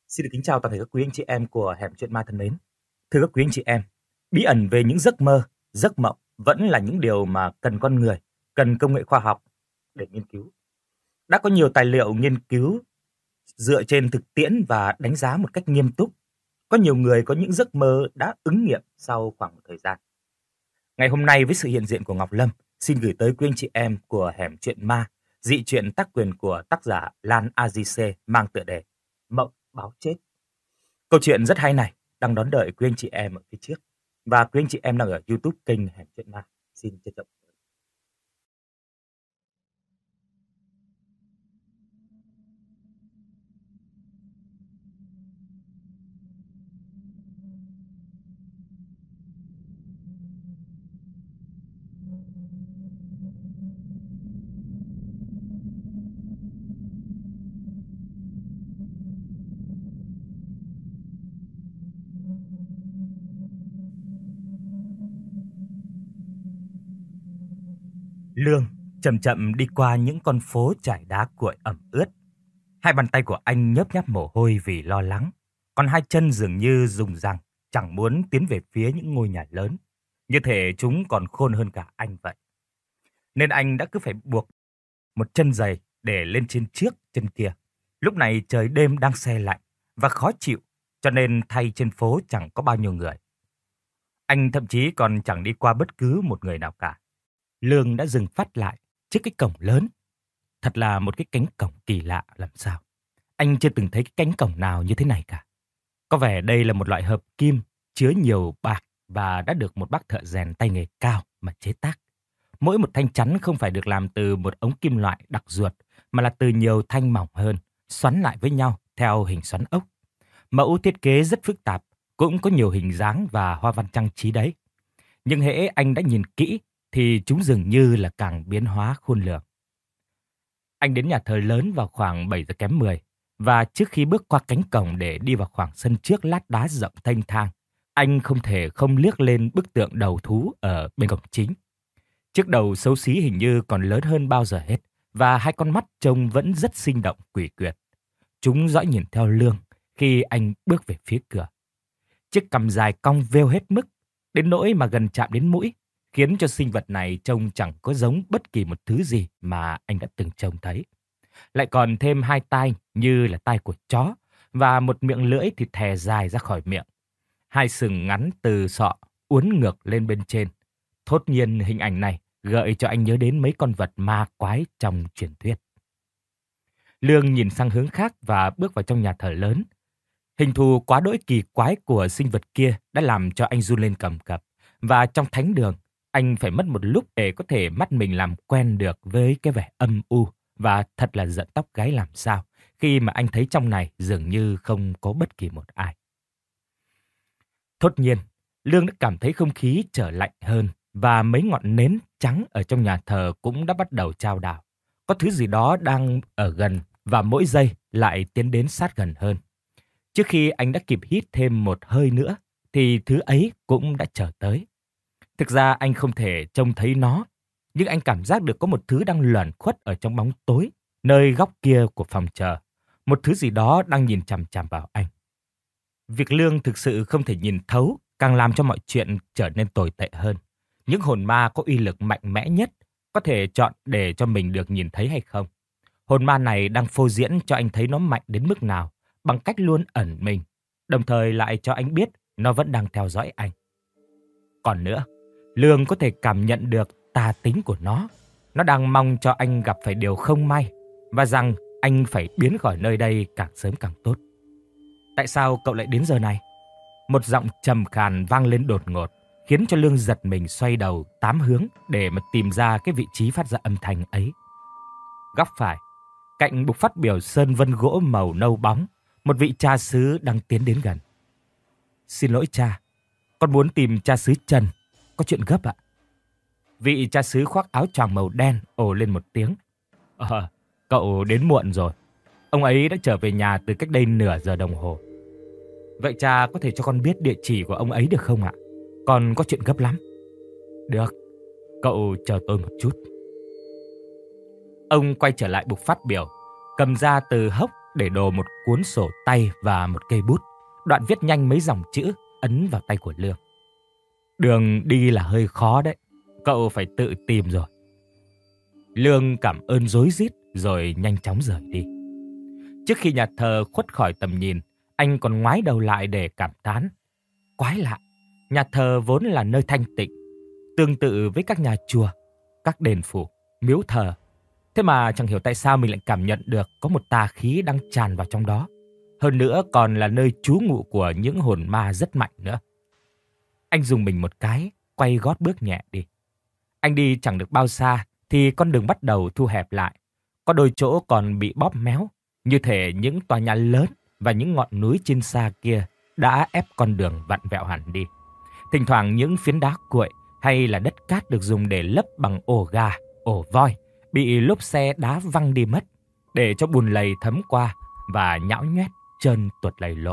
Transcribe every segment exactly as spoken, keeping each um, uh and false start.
Xin được kính chào toàn thể các quý anh chị em của Hẻm Chuyện Ma thân mến. Thưa các quý anh chị em, bí ẩn về những giấc mơ, giấc mộng vẫn là những điều mà cần con người, cần công nghệ khoa học để nghiên cứu. Đã có nhiều tài liệu nghiên cứu dựa trên thực tiễn và đánh giá một cách nghiêm túc. Có nhiều người có những giấc mơ đã ứng nghiệm sau khoảng một thời gian. Ngày hôm nay với sự hiện diện của Ngọc Lâm, xin gửi tới quý anh chị em của Hẻm Chuyện Ma, dị truyện tác quyền của tác giả Lan a gi xê mang tựa đề Mộng báo chết. Câu chuyện rất hay này đang đón đợi quý anh chị em ở phía trước. Và quý anh chị em đang ở YouTube kênh Hẻm Chuyện Ma. Xin trân trọng. Lương chậm chậm đi qua những con phố trải đá cuội ẩm ướt. Hai bàn tay của anh nhớp nháp mồ hôi vì lo lắng, còn hai chân dường như rung răng, chẳng muốn tiến về phía những ngôi nhà lớn, như thể chúng còn khôn hơn cả anh vậy. Nên anh đã cứ phải buộc một chân giày để lên trên trước chân kia. Lúc này trời đêm đang se lạnh và khó chịu, cho nên thay trên phố chẳng có bao nhiêu người. Anh thậm chí còn chẳng đi qua bất cứ một người nào cả. Lương đã dừng phát lại trước cái cổng lớn. Thật là một cái cánh cổng kỳ lạ làm sao. Anh chưa từng thấy cái cánh cổng nào như thế này cả. Có vẻ đây là một loại hợp kim chứa nhiều bạc và đã được một bác thợ rèn tay nghề cao mà chế tác. Mỗi một thanh chắn không phải được làm từ một ống kim loại đặc ruột, mà là từ nhiều thanh mỏng hơn, xoắn lại với nhau theo hình xoắn ốc. Mẫu thiết kế rất phức tạp, cũng có nhiều hình dáng và hoa văn trang trí đấy. Nhưng hễ anh đã nhìn kỹ thì chúng dường như là càng biến hóa khôn lường. Anh đến nhà thờ lớn vào khoảng bảy giờ kém mười, và trước khi bước qua cánh cổng để đi vào khoảng sân trước lát đá rộng thênh thang, anh không thể không liếc lên bức tượng đầu thú ở bên cổng chính. Chiếc đầu xấu xí hình như còn lớn hơn bao giờ hết, và hai con mắt trông vẫn rất sinh động quỷ quyệt. Chúng dõi nhìn theo Lương khi anh bước về phía cửa. Chiếc cằm dài cong veo hết mức, đến nỗi mà gần chạm đến mũi, khiến cho sinh vật này trông chẳng có giống bất kỳ một thứ gì mà anh đã từng trông thấy. Lại còn thêm hai tai như là tai của chó, và một miệng lưỡi thì thè dài ra khỏi miệng. Hai sừng ngắn từ sọ uốn ngược lên bên trên. Thốt nhiên hình ảnh này gợi cho anh nhớ đến mấy con vật ma quái trong truyền thuyết. Lương nhìn sang hướng khác và bước vào trong nhà thờ lớn. Hình thù quá đỗi kỳ quái của sinh vật kia đã làm cho anh run lên cầm cập. Và trong thánh đường, anh phải mất một lúc để có thể mắt mình làm quen được với cái vẻ âm u và thật là giận tóc gáy làm sao khi mà anh thấy trong này dường như không có bất kỳ một ai. Thốt nhiên, Lương đã cảm thấy không khí trở lạnh hơn và mấy ngọn nến trắng ở trong nhà thờ cũng đã bắt đầu chao đảo. Có thứ gì đó đang ở gần và mỗi giây lại tiến đến sát gần hơn. Trước khi anh đã kịp hít thêm một hơi nữa thì thứ ấy cũng đã trở tới. Thực ra anh không thể trông thấy nó, nhưng anh cảm giác được có một thứ đang luẩn khuất ở trong bóng tối, nơi góc kia của phòng chờ. Một thứ gì đó đang nhìn chằm chằm vào anh. Việc Lương thực sự không thể nhìn thấu càng làm cho mọi chuyện trở nên tồi tệ hơn. Những hồn ma có uy lực mạnh mẽ nhất có thể chọn để cho mình được nhìn thấy hay không. Hồn ma này đang phô diễn cho anh thấy nó mạnh đến mức nào bằng cách luôn ẩn mình, đồng thời lại cho anh biết nó vẫn đang theo dõi anh. Còn nữa, Lương có thể cảm nhận được tà tính của nó. Nó đang mong cho anh gặp phải điều không may và rằng anh phải biến khỏi nơi đây càng sớm càng tốt. Tại sao cậu lại đến giờ này? Một giọng trầm khàn vang lên đột ngột, khiến cho Lương giật mình xoay đầu tám hướng để mà tìm ra cái vị trí phát ra âm thanh ấy. Góc phải, cạnh bục phát biểu sơn vân gỗ màu nâu bóng, một vị cha xứ đang tiến đến gần. Xin lỗi cha, con muốn tìm cha xứ Trần, có chuyện gấp ạ. Vị cha xứ khoác áo choàng màu đen ồ lên một tiếng. Ờ, cậu đến muộn rồi. Ông ấy đã trở về nhà từ cách đây nửa giờ đồng hồ. Vậy cha có thể cho con biết địa chỉ của ông ấy được không ạ? Con có chuyện gấp lắm. Được, cậu chờ tôi một chút. Ông quay trở lại bục phát biểu, cầm ra từ hốc để đồ một cuốn sổ tay và một cây bút. Đoạn viết nhanh mấy dòng chữ, ấn vào tay của Lương. Đường đi là hơi khó đấy, cậu phải tự tìm rồi. Lương cảm ơn rối rít rồi nhanh chóng rời đi. Trước khi nhà thờ khuất khỏi tầm nhìn, anh còn ngoái đầu lại để cảm thán. Quái lạ, nhà thờ vốn là nơi thanh tịnh, tương tự với các nhà chùa, các đền phủ, miếu thờ. Thế mà chẳng hiểu tại sao mình lại cảm nhận được có một tà khí đang tràn vào trong đó. Hơn nữa còn là nơi trú ngụ của những hồn ma rất mạnh nữa. Anh dùng mình một cái, quay gót bước nhẹ đi. Anh đi chẳng được bao xa thì con đường bắt đầu thu hẹp lại. Có đôi chỗ còn bị bóp méo, như thể những tòa nhà lớn và những ngọn núi trên xa kia đã ép con đường vặn vẹo hẳn đi. Thỉnh thoảng những phiến đá cuội hay là đất cát được dùng để lấp bằng ổ gà, ổ voi bị lốp xe đá văng đi mất, để cho bùn lầy thấm qua và nhão nhoét trơn tuột lầy lội.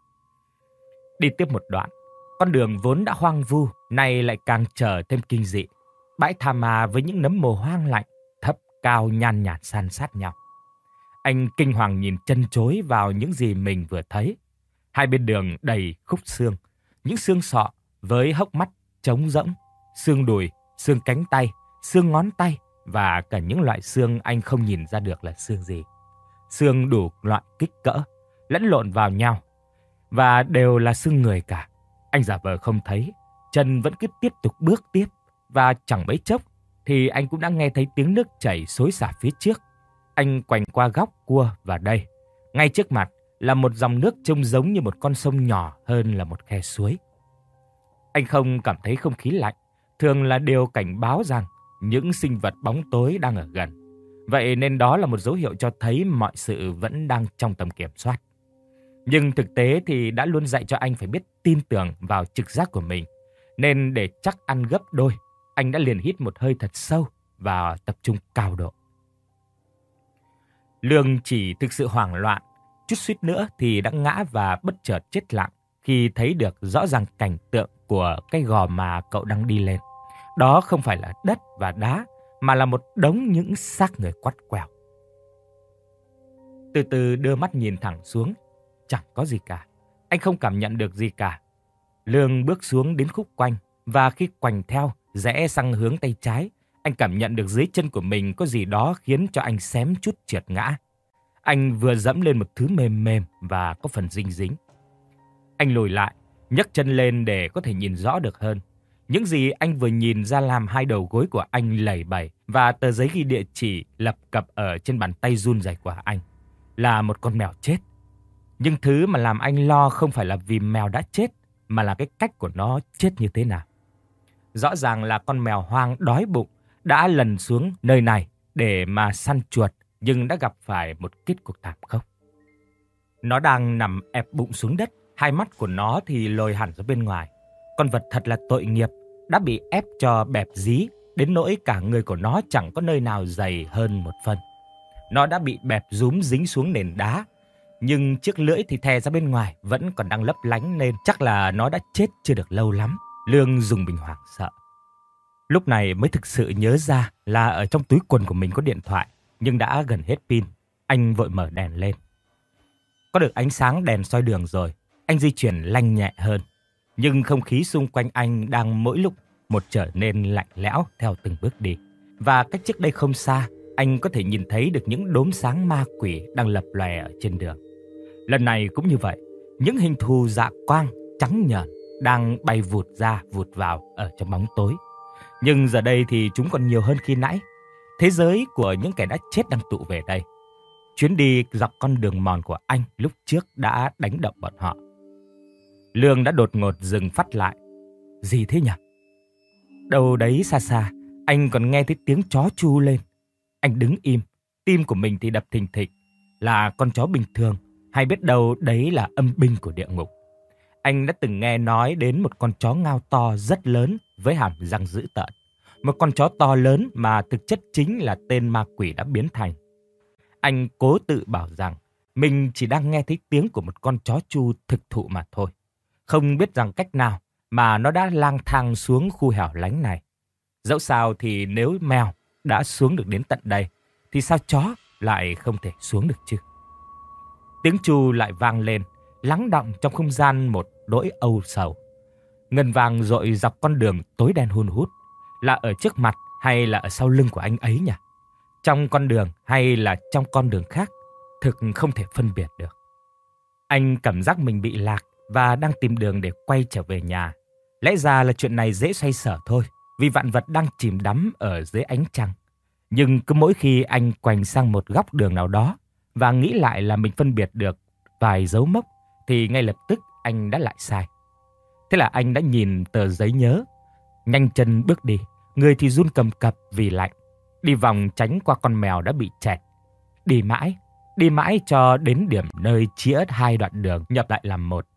Đi tiếp một đoạn, con đường vốn đã hoang vu nay lại càng trở thêm kinh dị. Bãi tha ma với những nấm mồ hoang lạnh, thấp cao nhan nhản san sát nhau. Anh kinh hoàng nhìn chân chối vào những gì mình vừa thấy. Hai bên đường đầy khúc xương, những xương sọ với hốc mắt trống rỗng, xương đùi, xương cánh tay, xương ngón tay và cả những loại xương anh không nhìn ra được là xương gì. Xương đủ loại kích cỡ, lẫn lộn vào nhau và đều là xương người cả. Anh giả vờ không thấy, chân vẫn cứ tiếp tục bước tiếp và chẳng mấy chốc thì anh cũng đã nghe thấy tiếng nước chảy xối xả phía trước. Anh quành qua góc cua và đây, ngay trước mặt là một dòng nước trông giống như một con sông nhỏ hơn là một khe suối. Anh không cảm thấy không khí lạnh, thường là điều cảnh báo rằng những sinh vật bóng tối đang ở gần. Vậy nên đó là một dấu hiệu cho thấy mọi sự vẫn đang trong tầm kiểm soát. Nhưng thực tế thì đã luôn dạy cho anh phải biết tin tưởng vào trực giác của mình. Nên để chắc ăn gấp đôi, anh đã liền hít một hơi thật sâu và tập trung cao độ. Lương chỉ thực sự hoảng loạn, chút suýt nữa thì đã ngã và bất chợt chết lặng khi thấy được rõ ràng cảnh tượng của cái gò mà cậu đang đi lên. Đó không phải là đất và đá, mà là một đống những xác người quắt quẹo. Từ từ đưa mắt nhìn thẳng xuống, chẳng có gì cả. Anh không cảm nhận được gì cả. Lương bước xuống đến khúc quanh, và khi quành theo, rẽ sang hướng tay trái, anh cảm nhận được dưới chân của mình có gì đó khiến cho anh xém chút trượt ngã. Anh vừa dẫm lên một thứ mềm mềm và có phần dinh dính. Anh lùi lại, nhấc chân lên để có thể nhìn rõ được hơn. Những gì anh vừa nhìn ra làm hai đầu gối của anh lẩy bẩy và tờ giấy ghi địa chỉ lập cập ở trên bàn tay run rẩy của anh là một con mèo chết. Nhưng thứ mà làm anh lo không phải là vì mèo đã chết, mà là cái cách của nó chết như thế nào. Rõ ràng là con mèo hoang đói bụng đã lần xuống nơi này để mà săn chuột, nhưng đã gặp phải một kết cục thảm khốc. Nó đang nằm ép bụng xuống đất, hai mắt của nó thì lồi hẳn ra bên ngoài. Con vật thật là tội nghiệp, đã bị ép cho bẹp dí, đến nỗi cả người của nó chẳng có nơi nào dày hơn một phân. Nó đã bị bẹp rúm dính xuống nền đá, nhưng chiếc lưỡi thì thè ra bên ngoài vẫn còn đang lấp lánh, nên chắc là nó đã chết chưa được lâu lắm. Lương dùng mình hoảng sợ. Lúc này mới thực sự nhớ ra là ở trong túi quần của mình có điện thoại, nhưng đã gần hết pin. Anh vội mở đèn lên. Có được ánh sáng đèn soi đường rồi, anh di chuyển lanh nhẹ hơn. Nhưng không khí xung quanh anh đang mỗi lúc một trở nên lạnh lẽo theo từng bước đi. Và cách trước đây không xa, anh có thể nhìn thấy được những đốm sáng ma quỷ đang lập lòe ở trên đường. Lần này cũng như vậy, những hình thù dạ quang trắng nhợt đang bay vụt ra vụt vào ở trong bóng tối. Nhưng giờ đây thì chúng còn nhiều hơn khi nãy. Thế giới của những kẻ đã chết đang tụ về đây. Chuyến đi dọc con đường mòn của anh lúc trước đã đánh động bọn họ. Lương đã đột ngột dừng phắt lại. Gì thế nhỉ? Đâu đấy xa xa, anh còn nghe thấy tiếng chó chu lên. Anh đứng im, tim của mình thì đập thình thịch. Là con chó bình thường, hay biết đâu đấy là âm binh của địa ngục. Anh đã từng nghe nói đến một con chó ngao to rất lớn với hàm răng dữ tợn. Một con chó to lớn mà thực chất chính là tên ma quỷ đã biến thành. Anh cố tự bảo rằng mình chỉ đang nghe thấy tiếng của một con chó chu thực thụ mà thôi. Không biết rằng cách nào mà nó đã lang thang xuống khu hẻo lánh này. Dẫu sao thì nếu mèo đã xuống được đến tận đây, thì sao chó lại không thể xuống được chứ? Tiếng chu lại vang lên, lắng đọng trong không gian một nỗi âu sầu. Ngân vang dội dọc con đường tối đen hun hút, là ở trước mặt hay là ở sau lưng của anh ấy nhỉ? Trong con đường hay là trong con đường khác, thực không thể phân biệt được. Anh cảm giác mình bị lạc và đang tìm đường để quay trở về nhà. Lẽ ra là chuyện này dễ xoay sở thôi, vì vạn vật đang chìm đắm ở dưới ánh trăng. Nhưng cứ mỗi khi anh quành sang một góc đường nào đó và nghĩ lại là mình phân biệt được vài dấu mốc, thì ngay lập tức anh đã lại sai. Thế là anh đã nhìn tờ giấy nhớ, nhanh chân bước đi, người thì run cầm cập vì lạnh, đi vòng tránh qua con mèo đã bị chẹt. Đi mãi, đi mãi cho đến điểm nơi chĩa hai đoạn đường nhập lại làm một.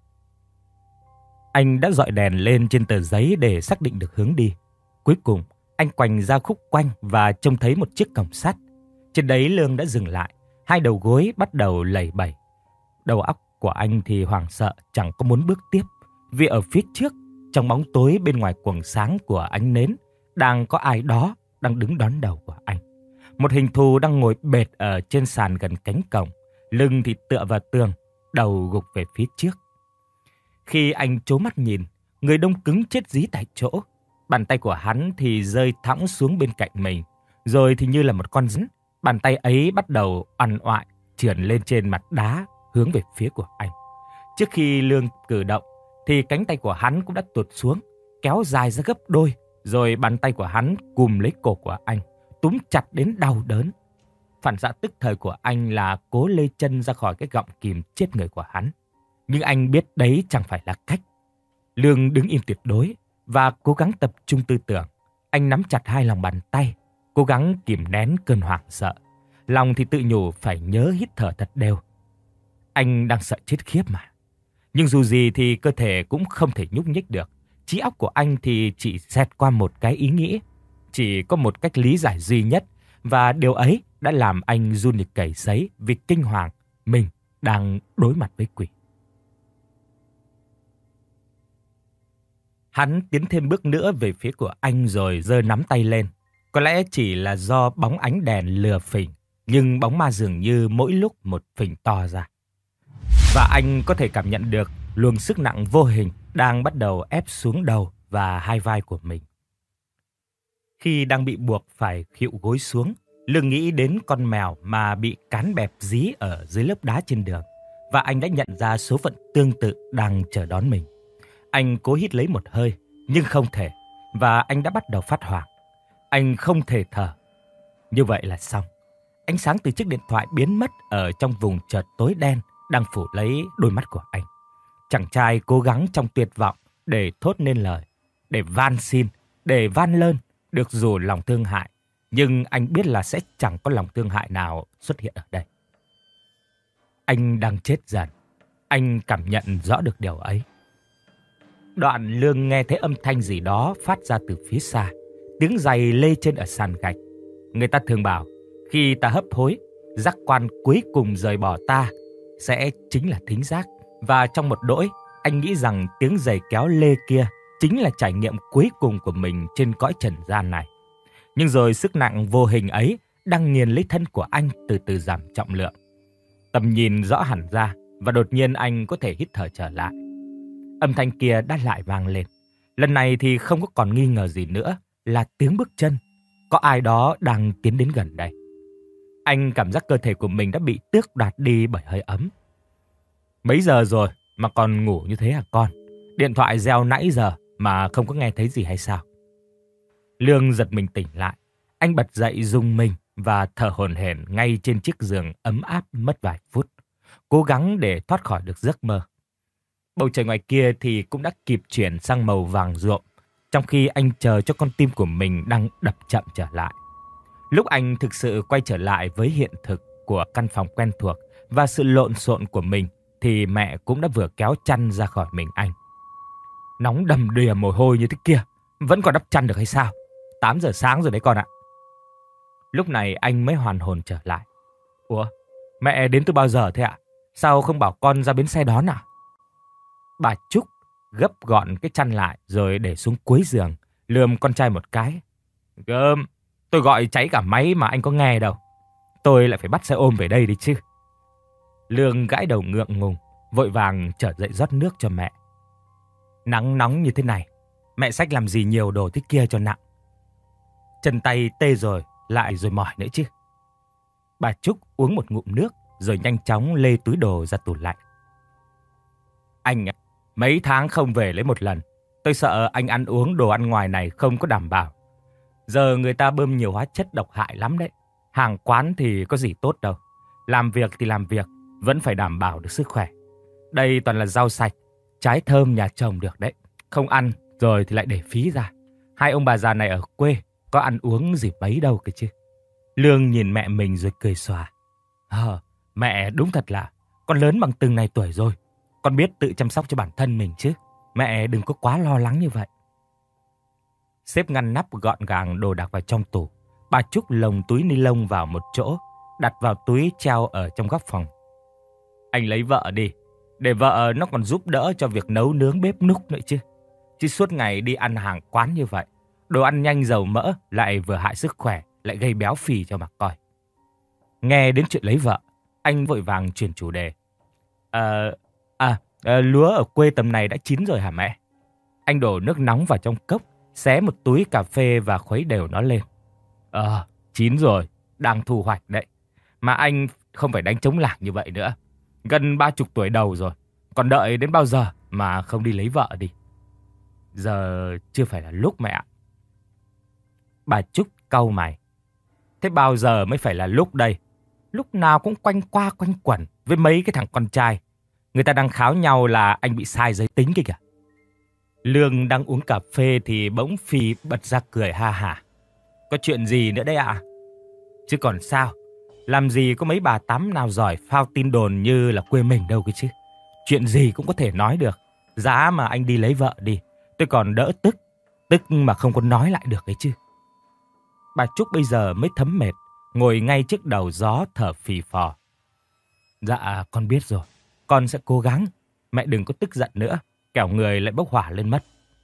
Anh đã dọi đèn lên trên tờ giấy để xác định được hướng đi. Cuối cùng, anh quành ra khúc quanh và trông thấy một chiếc cổng sắt. Trên đấy Lương đã dừng lại, hai đầu gối bắt đầu lẩy bẩy. Đầu óc của anh thì hoảng sợ, chẳng có muốn bước tiếp, vì ở phía trước, trong bóng tối bên ngoài quầng sáng của ánh nến, đang có ai đó đang đứng đón đầu của anh. Một hình thù đang ngồi bệt ở trên sàn gần cánh cổng, lưng thì tựa vào tường, đầu gục về phía trước. Khi anh trố mắt nhìn, người đông cứng chết dí tại chỗ. Bàn tay của hắn thì rơi thõng xuống bên cạnh mình, rồi thì như là một con rắn, bàn tay ấy bắt đầu uằn oại trườn lên trên mặt đá hướng về phía của anh. Trước khi Lương cử động thì cánh tay của hắn cũng đã tuột xuống, kéo dài ra gấp đôi, rồi bàn tay của hắn cùm lấy cổ của anh, túm chặt đến đau đớn. Phản xạ tức thời của anh là cố lê chân ra khỏi cái gọng kìm chết người của hắn. Nhưng anh biết đấy chẳng phải là cách. Lương đứng im tuyệt đối và cố gắng tập trung tư tưởng. Anh nắm chặt hai lòng bàn tay, cố gắng kìm nén cơn hoảng sợ. Lòng thì tự nhủ phải nhớ hít thở thật đều. Anh đang sợ chết khiếp mà. Nhưng dù gì thì cơ thể cũng không thể nhúc nhích được. Trí óc của anh thì chỉ xẹt qua một cái ý nghĩ. Chỉ có một cách lý giải duy nhất, và điều ấy đã làm anh run như cầy sấy vì kinh hoàng mình đang đối mặt với quỷ. Hắn tiến thêm bước nữa về phía của anh rồi giơ nắm tay lên. Có lẽ chỉ là do bóng ánh đèn lừa phỉnh, nhưng bóng ma dường như mỗi lúc một phỉnh to ra. Và anh có thể cảm nhận được luồng sức nặng vô hình đang bắt đầu ép xuống đầu và hai vai của mình. Khi đang bị buộc phải khuỵu gối xuống, Lương nghĩ đến con mèo mà bị cán bẹp dí ở dưới lớp đá trên đường, và anh đã nhận ra số phận tương tự đang chờ đón mình. Anh cố hít lấy một hơi, nhưng không thể, và anh đã bắt đầu phát hoảng. Anh không thể thở. Như vậy là xong. Ánh sáng từ chiếc điện thoại biến mất ở trong vùng chợt tối đen đang phủ lấy đôi mắt của anh. Chàng trai cố gắng trong tuyệt vọng để thốt nên lời, để van xin, để van lơn, được dù lòng thương hại. Nhưng anh biết là sẽ chẳng có lòng thương hại nào xuất hiện ở đây. Anh đang chết dần. Anh cảm nhận rõ được điều ấy. Đoạn Lương nghe thấy âm thanh gì đó phát ra từ phía xa. Tiếng giày lê trên ở sàn gạch. Người ta thường bảo, khi ta hấp hối, giác quan cuối cùng rời bỏ ta sẽ chính là thính giác. Và trong một đỗi, anh nghĩ rằng tiếng giày kéo lê kia chính là trải nghiệm cuối cùng của mình trên cõi trần gian này. Nhưng rồi sức nặng vô hình ấy đang nghiền lấy thân của anh từ từ giảm trọng lượng. Tầm nhìn rõ hẳn ra, và đột nhiên anh có thể hít thở trở lại. Âm thanh kia đã lại vang lên. Lần này thì không có còn nghi ngờ gì nữa, là tiếng bước chân. Có ai đó đang tiến đến gần đây. Anh cảm giác cơ thể của mình đã bị tước đoạt đi bởi hơi ấm. Mấy giờ rồi mà còn ngủ như thế hả con? Điện thoại reo nãy giờ mà không có nghe thấy gì hay sao? Lương giật mình tỉnh lại. Anh bật dậy rung mình và thở hổn hển ngay trên chiếc giường ấm áp mất vài phút, cố gắng để thoát khỏi được giấc mơ. Bầu trời ngoài kia thì cũng đã kịp chuyển sang màu vàng ruộm, trong khi anh chờ cho con tim của mình đang đập chậm trở lại. Lúc anh thực sự quay trở lại với hiện thực của căn phòng quen thuộc và sự lộn xộn của mình, thì mẹ cũng đã vừa kéo chăn ra khỏi mình anh. Nóng đầm đìa mồ hôi như thế kia, vẫn còn đắp chăn được hay sao? tám giờ sáng rồi đấy con ạ. Lúc này anh mới hoàn hồn trở lại. Ủa, mẹ đến từ bao giờ thế ạ? Sao không bảo con ra bến xe đón à? Bà Trúc gấp gọn cái chăn lại rồi để xuống cuối giường, lườm con trai một cái. Gơm, tôi gọi cháy cả máy mà anh có nghe đâu. Tôi lại phải bắt xe ôm về đây đi chứ. Lương gãi đầu ngượng ngùng, vội vàng trở dậy rót nước cho mẹ. Nắng nóng như thế này, mẹ xách làm gì nhiều đồ thế kia cho nặng. Chân tay tê rồi, lại rồi mỏi nữa chứ. Bà Trúc uống một ngụm nước rồi nhanh chóng lê túi đồ ra tủ lạnh. Anh mấy tháng không về lấy một lần. Tôi sợ anh ăn uống đồ ăn ngoài này không có đảm bảo. Giờ người ta bơm nhiều hóa chất độc hại lắm đấy. Hàng quán thì có gì tốt đâu. Làm việc thì làm việc, vẫn phải đảm bảo được sức khỏe. Đây toàn là rau sạch, trái thơm nhà trồng được đấy. Không ăn rồi thì lại để phí ra. Hai ông bà già này ở quê có ăn uống gì mấy đâu cơ chứ. Lương nhìn mẹ mình rồi cười xòa. Ờ, mẹ đúng thật là con lớn bằng từng này tuổi rồi. Con biết tự chăm sóc cho bản thân mình chứ. Mẹ đừng có quá lo lắng như vậy. Xếp ngăn nắp gọn gàng đồ đạc vào trong tủ. Bà Trúc lồng túi ni lông vào một chỗ, đặt vào túi treo ở trong góc phòng. Anh lấy vợ đi, để vợ nó còn giúp đỡ cho việc nấu nướng bếp núc nữa chứ. Chứ suốt ngày đi ăn hàng quán như vậy, đồ ăn nhanh dầu mỡ lại vừa hại sức khỏe, lại gây béo phì cho mà coi. Nghe đến chuyện lấy vợ, anh vội vàng chuyển chủ đề. Ờ, à, à, lúa ở quê tầm này đã chín rồi hả mẹ? Anh đổ nước nóng vào trong cốc, xé một túi cà phê và khuấy đều nó lên. Ờ, chín rồi, đang thu hoạch đấy. Mà anh không phải đánh trống lảng như vậy nữa. Gần ba chục tuổi đầu rồi, còn đợi đến bao giờ mà không đi lấy vợ đi. Giờ chưa phải là lúc mẹ ạ. Bà Trúc cau mày. Thế bao giờ mới phải là lúc đây? Lúc nào cũng quanh qua quanh quẩn với mấy cái thằng con trai. Người ta đang kháo nhau là anh bị sai giới tính kìa. Lương đang uống cà phê thì bỗng Phi bật ra cười ha hả. Có chuyện gì nữa đấy ạ? À? Chứ còn sao? Làm gì có mấy bà tắm nào giỏi phao tin đồn như là quê mình đâu cơ chứ. Chuyện gì cũng có thể nói được. Giá mà anh đi lấy vợ đi, tôi còn đỡ tức. Tức mà không có nói lại được ấy chứ. Bà Trúc bây giờ mới thấm mệt, ngồi ngay trước đầu gió thở phì phò. Dạ con biết rồi, con sẽ cố gắng. Mẹ đừng có tức giận nữa, kẻo người lại bốc hỏa lên mất.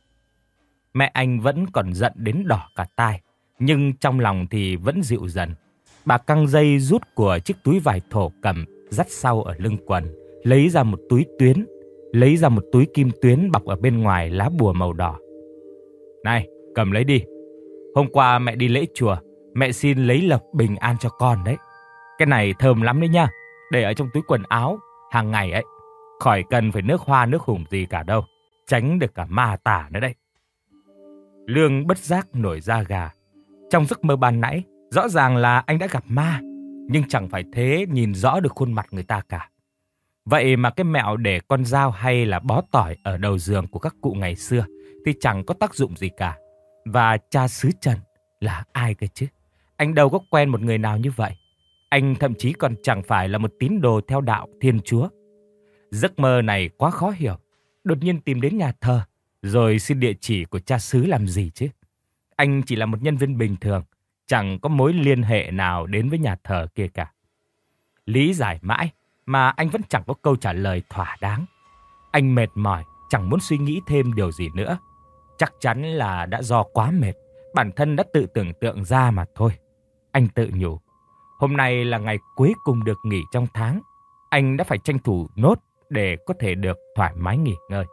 Mẹ anh vẫn còn giận đến đỏ cả tai, nhưng trong lòng thì vẫn dịu dần. Bà căng dây rút của chiếc túi vải thổ cẩm dắt sau ở lưng quần, lấy ra một túi tuyến, lấy ra một túi kim tuyến bọc ở bên ngoài lá bùa màu đỏ. Này, cầm lấy đi. Hôm qua mẹ đi lễ chùa, mẹ xin lấy lộc bình an cho con đấy. Cái này thơm lắm đấy nha, để ở trong túi quần áo hàng ngày ấy. Khỏi cần phải nước hoa nước hùng gì cả đâu, tránh được cả ma tả nữa đấy. Lương bất giác nổi da gà. Trong giấc mơ ban nãy, rõ ràng là anh đã gặp ma, nhưng chẳng phải thế nhìn rõ được khuôn mặt người ta cả. Vậy mà cái mẹo để con dao hay là bó tỏi ở đầu giường của các cụ ngày xưa thì chẳng có tác dụng gì cả. Và cha xứ Trần là ai cơ chứ? Anh đâu có quen một người nào như vậy. Anh thậm chí còn chẳng phải là một tín đồ theo đạo Thiên Chúa. Giấc mơ này quá khó hiểu. Đột nhiên tìm đến nhà thờ, rồi xin địa chỉ của cha xứ làm gì chứ? Anh chỉ là một nhân viên bình thường, chẳng có mối liên hệ nào đến với nhà thờ kia cả. Lý giải mãi mà anh vẫn chẳng có câu trả lời thỏa đáng. Anh mệt mỏi, chẳng muốn suy nghĩ thêm điều gì nữa. Chắc chắn là đã do quá mệt, bản thân đã tự tưởng tượng ra mà thôi. Anh tự nhủ, hôm nay là ngày cuối cùng được nghỉ trong tháng. Anh đã phải tranh thủ nốt để có thể được thoải mái nghỉ ngơi.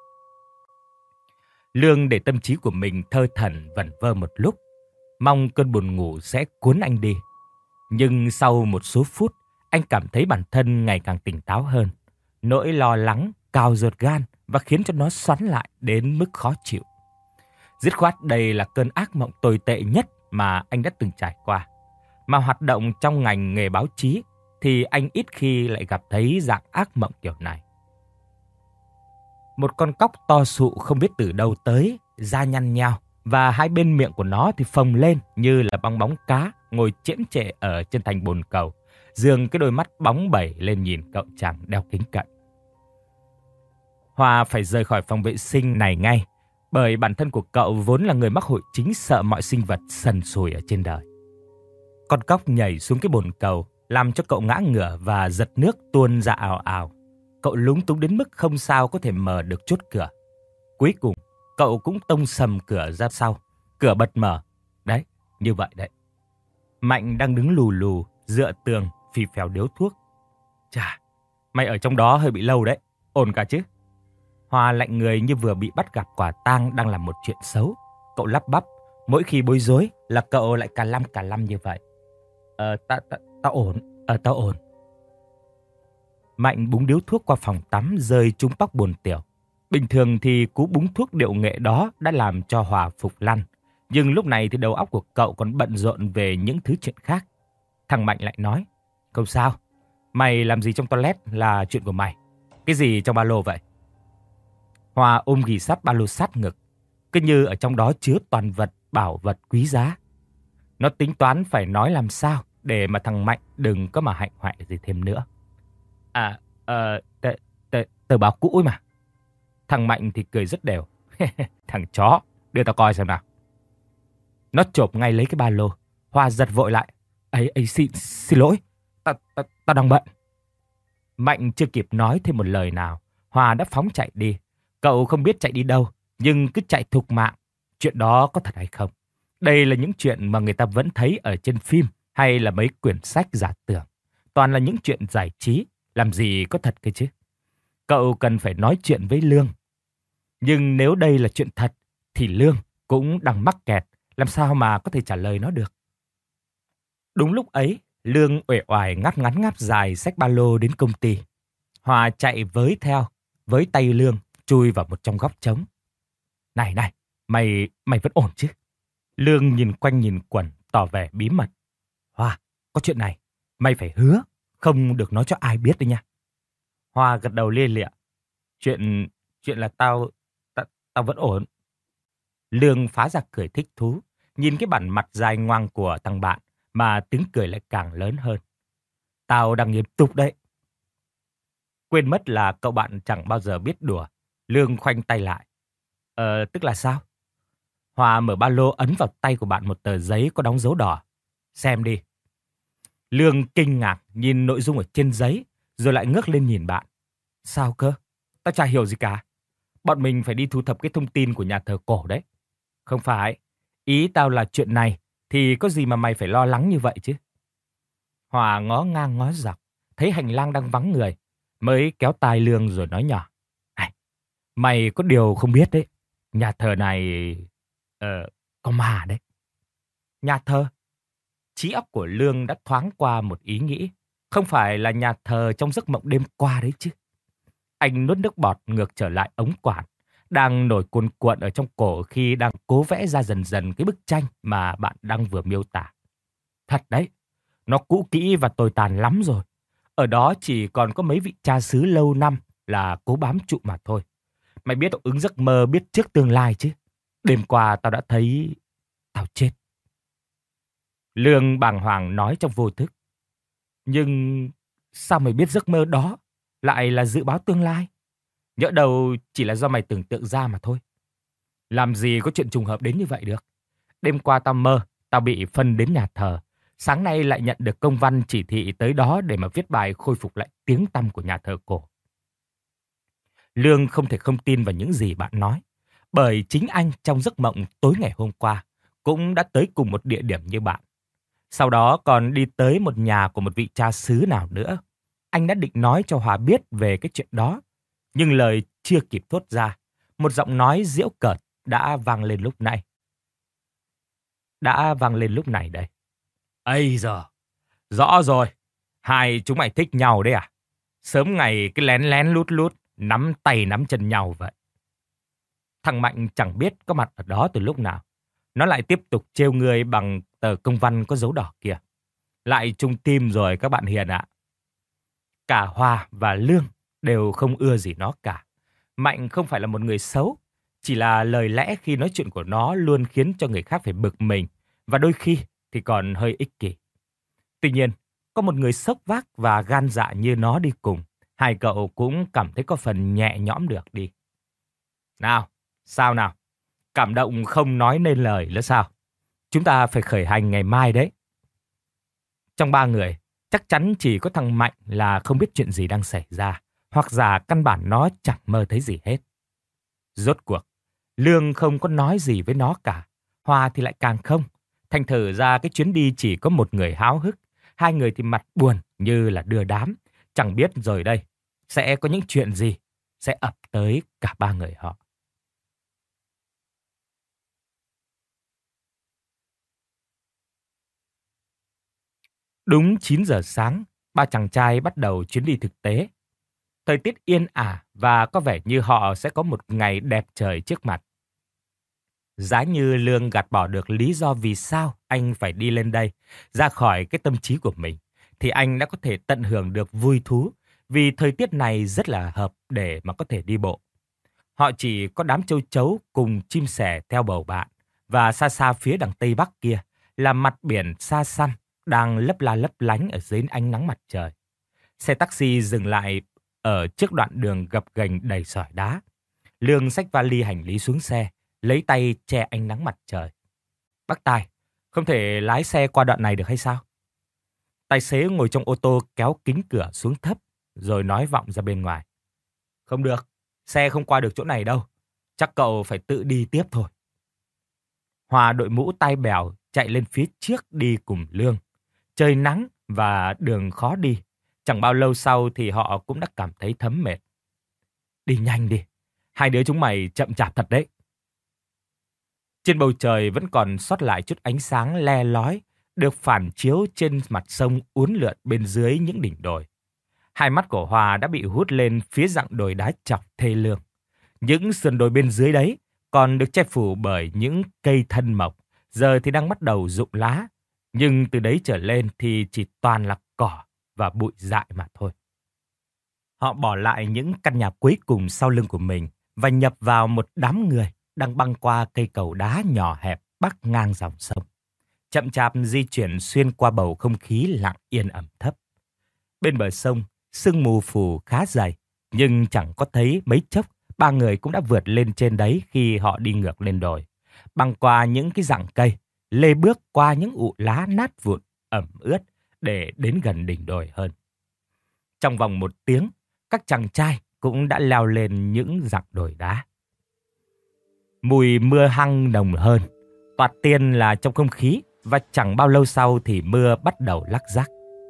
Lương để tâm trí của mình thơ thẩn vẩn vơ một lúc, mong cơn buồn ngủ sẽ cuốn anh đi. Nhưng sau một số phút, anh cảm thấy bản thân ngày càng tỉnh táo hơn. Nỗi lo lắng cào ruột gan và khiến cho nó xoắn lại đến mức khó chịu. Dứt khoát đây là cơn ác mộng tồi tệ nhất mà anh đã từng trải qua. Mà hoạt động trong ngành nghề báo chí thì anh ít khi lại gặp thấy dạng ác mộng kiểu này. Một con cóc to sụ không biết từ đâu tới, da nhăn nhao, và hai bên miệng của nó thì phồng lên như là bong bóng cá ngồi chễm chệ ở trên thành bồn cầu, dương cái đôi mắt bóng bẩy lên nhìn cậu chàng đeo kính cận. Hoa phải rời khỏi phòng vệ sinh này ngay, bởi bản thân của cậu vốn là người mắc hội chứng sợ mọi sinh vật sần sùi ở trên đời. Con cóc nhảy xuống cái bồn cầu, làm cho cậu ngã ngửa và giật nước tuôn ra ào ào. Cậu lúng túng đến mức không sao có thể mở được chốt cửa. Cuối cùng, cậu cũng tông sầm cửa ra sau. Cửa bật mở. Đấy, như vậy đấy. Mạnh đang đứng lù lù, dựa tường, phì phèo điếu thuốc. Chà, Mày ở trong đó hơi bị lâu đấy, ổn cả chứ? Hoa lạnh người như vừa bị bắt gặp quả tang đang làm một chuyện xấu. Cậu lắp bắp, mỗi khi bối rối là cậu lại cà lăm cà lăm như vậy. Ờ, ta, ta, ta ổn, ờ, ta ổn. Mạnh búng điếu thuốc qua phòng tắm rơi trúng tóc buồn tiểu. Bình thường thì cú búng thuốc điệu nghệ đó đã làm cho Hòa phục lăn. Nhưng lúc này thì đầu óc của cậu còn bận rộn về những thứ chuyện khác. Thằng Mạnh lại nói, không sao, mày làm gì trong toilet là chuyện của mày. Cái gì trong ba lô vậy? Hòa ôm ghì sát ba lô sát ngực, cứ như ở trong đó chứa toàn vật bảo vật quý giá. Nó tính toán phải nói làm sao để mà thằng Mạnh đừng có mà hạnh hoại gì thêm nữa. À, ờ, tờ, tờ, tờ báo cũ ấy mà. Thằng Mạnh thì cười rất đều. Thằng chó, đưa tao coi xem nào. Nó chộp ngay lấy cái ba lô. Hoa giật vội lại. Ấy, ấy, xin, xin lỗi, ta, ta, ta đang bận. Mạnh chưa kịp nói thêm một lời nào, Hoa đã phóng chạy đi. Cậu không biết chạy đi đâu, nhưng cứ chạy thục mạng. Chuyện đó có thật hay không? Đây là những chuyện mà người ta vẫn thấy ở trên phim hay là mấy quyển sách giả tưởng. Toàn là những chuyện giải trí, làm gì có thật cơ chứ. Cậu cần phải nói chuyện với Lương. Nhưng nếu đây là chuyện thật, thì Lương cũng đang mắc kẹt, làm sao mà có thể trả lời nó được. Đúng lúc ấy, Lương uể oải ngáp ngắn ngáp dài xách ba lô đến công ty. Hòa chạy với theo, với tay Lương chui vào một trong góc trống. Này này, mày mày vẫn ổn chứ? Lương nhìn quanh nhìn quẩn, tỏ vẻ bí mật. Hòa, có chuyện này, mày phải hứa, không được nói cho ai biết đấy nha. Hòa gật đầu lia lịa. Chuyện, chuyện là tao, tao, tao vẫn ổn. Lương phá ra cười thích thú, nhìn cái bản mặt dài ngoằng của thằng bạn, mà tiếng cười lại càng lớn hơn. Tao đang nghiêm túc đấy. Quên mất là cậu bạn chẳng bao giờ biết đùa. Lương khoanh tay lại. Ờ, tức là sao? Hòa mở ba lô ấn vào tay của bạn một tờ giấy có đóng dấu đỏ. Xem đi. Lương kinh ngạc nhìn nội dung ở trên giấy, rồi lại ngước lên nhìn bạn. Sao cơ? Tao chả hiểu gì cả. Bọn mình phải đi thu thập cái thông tin của nhà thờ cổ đấy. Không phải. Ý tao là chuyện này thì có gì mà mày phải lo lắng như vậy chứ. Hòa ngó ngang ngó dọc, thấy hành lang đang vắng người, mới kéo tai Lương rồi nói nhỏ. Này, mày có điều không biết đấy. Nhà thờ này... Ờ, có ma đấy. Nhà thờ? Trí óc của Lương đã thoáng qua một ý nghĩ. Không phải là nhà thờ trong giấc mộng đêm qua đấy chứ. Anh nuốt nước bọt ngược trở lại ống quản, đang nổi cuồn cuộn ở trong cổ khi đang cố vẽ ra dần dần cái bức tranh mà bạn đang vừa miêu tả. Thật đấy, nó cũ kỹ và tồi tàn lắm rồi. Ở đó chỉ còn có mấy vị cha xứ lâu năm là cố bám trụ mà thôi. Mày biết ứng giấc mơ biết trước tương lai chứ. Đêm qua tao đã thấy... Tao chết. Lương bàng hoàng nói trong vô thức. Nhưng sao mày biết giấc mơ đó lại là dự báo tương lai? Nhỡ đầu chỉ là do mày tưởng tượng ra mà thôi. Làm gì có chuyện trùng hợp đến như vậy được. Đêm qua tao mơ, tao bị phân đến nhà thờ. Sáng nay lại nhận được công văn chỉ thị tới đó để mà viết bài khôi phục lại tiếng tăm của nhà thờ cổ. Lương không thể không tin vào những gì bạn nói. Bởi chính anh trong giấc mộng tối ngày hôm qua cũng đã tới cùng một địa điểm như bạn. Sau đó còn đi tới một nhà của một vị cha xứ nào nữa. Anh đã định nói cho Hòa biết về cái chuyện đó. Nhưng lời chưa kịp thốt ra, một giọng nói giễu cợt đã vang lên lúc này. Đã vang lên lúc này đây. Ây giờ, rõ rồi, hai chúng mày thích nhau đấy à? Sớm ngày cái lén lén lút lút, nắm tay nắm chân nhau vậy. Thằng Mạnh chẳng biết có mặt ở đó từ lúc nào. Nó lại tiếp tục trêu người bằng tờ công văn có dấu đỏ kia. Lại chung tim rồi các bạn hiền ạ. Cả Hòa và Lương đều không ưa gì nó cả. Mạnh không phải là một người xấu, chỉ là lời lẽ khi nói chuyện của nó luôn khiến cho người khác phải bực mình, và đôi khi thì còn hơi ích kỷ. Tuy nhiên, có một người xốc vác và gan dạ như nó đi cùng, hai cậu cũng cảm thấy có phần nhẹ nhõm được đi. Nào, sao nào? Cảm động không nói nên lời nữa sao? Chúng ta phải khởi hành ngày mai đấy. Trong ba người, chắc chắn chỉ có thằng Mạnh là không biết chuyện gì đang xảy ra, hoặc giả căn bản nó chẳng mơ thấy gì hết. Rốt cuộc, Lương không có nói gì với nó cả, Hòa thì lại càng không. Thành thử ra cái chuyến đi chỉ có một người háo hức, hai người thì mặt buồn như là đưa đám, chẳng biết rồi đây, sẽ có những chuyện gì sẽ ập tới cả ba người họ. Đúng chín giờ sáng, ba chàng trai bắt đầu chuyến đi thực tế. Thời tiết yên ả và có vẻ như họ sẽ có một ngày đẹp trời trước mặt. Giá như Lương gạt bỏ được lý do vì sao anh phải đi lên đây, ra khỏi cái tâm trí của mình, thì anh đã có thể tận hưởng được vui thú, vì thời tiết này rất là hợp để mà có thể đi bộ. Họ chỉ có đám châu chấu cùng chim sẻ theo bầu bạn, và xa xa phía đằng tây bắc kia là mặt biển xa xăm đang lấp la lấp lánh ở dưới ánh nắng mặt trời. Xe taxi dừng lại ở trước đoạn đường gập ghềnh đầy sỏi đá. Lương xách vali hành lý xuống xe, lấy tay che ánh nắng mặt trời. Bác Tài, không thể lái xe qua đoạn này được hay sao? Tài xế ngồi trong ô tô kéo kính cửa xuống thấp, rồi nói vọng ra bên ngoài. Không được, xe không qua được chỗ này đâu. Chắc cậu phải tự đi tiếp thôi. Hòa đội mũ tai bèo chạy lên phía trước đi cùng Lương. Trời nắng và đường khó đi. Chẳng bao lâu sau thì họ cũng đã cảm thấy thấm mệt. Đi nhanh đi, hai đứa chúng mày chậm chạp thật đấy. Trên bầu trời vẫn còn sót lại chút ánh sáng le lói, được phản chiếu trên mặt sông uốn lượn bên dưới những đỉnh đồi. Hai mắt của Hòa đã bị hút lên phía dặng đồi đá chọc thê lương. Những sườn đồi bên dưới đấy còn được che phủ bởi những cây thân mộc, giờ thì đang bắt đầu rụng lá. Nhưng từ đấy trở lên thì chỉ toàn là cỏ và bụi dại mà thôi. Họ bỏ lại những căn nhà cuối cùng sau lưng của mình và nhập vào một đám người đang băng qua cây cầu đá nhỏ hẹp bắc ngang dòng sông. Chậm chạp di chuyển xuyên qua bầu không khí lặng yên ẩm thấp. Bên bờ sông, sương mù phù khá dày, nhưng chẳng có thấy mấy chốc, ba người cũng đã vượt lên trên đấy khi họ đi ngược lên đồi. Băng qua những cái rặng cây, lê bước qua những ụ lá nát vụn, ẩm ướt để đến gần đỉnh đồi hơn. Trong vòng một tiếng, các chàng trai cũng đã leo lên những rặng đồi đá. Mùi mưa hăng nồng hơn, toạt tiên là trong không khí, và chẳng bao lâu sau thì mưa bắt đầu lắc rắc.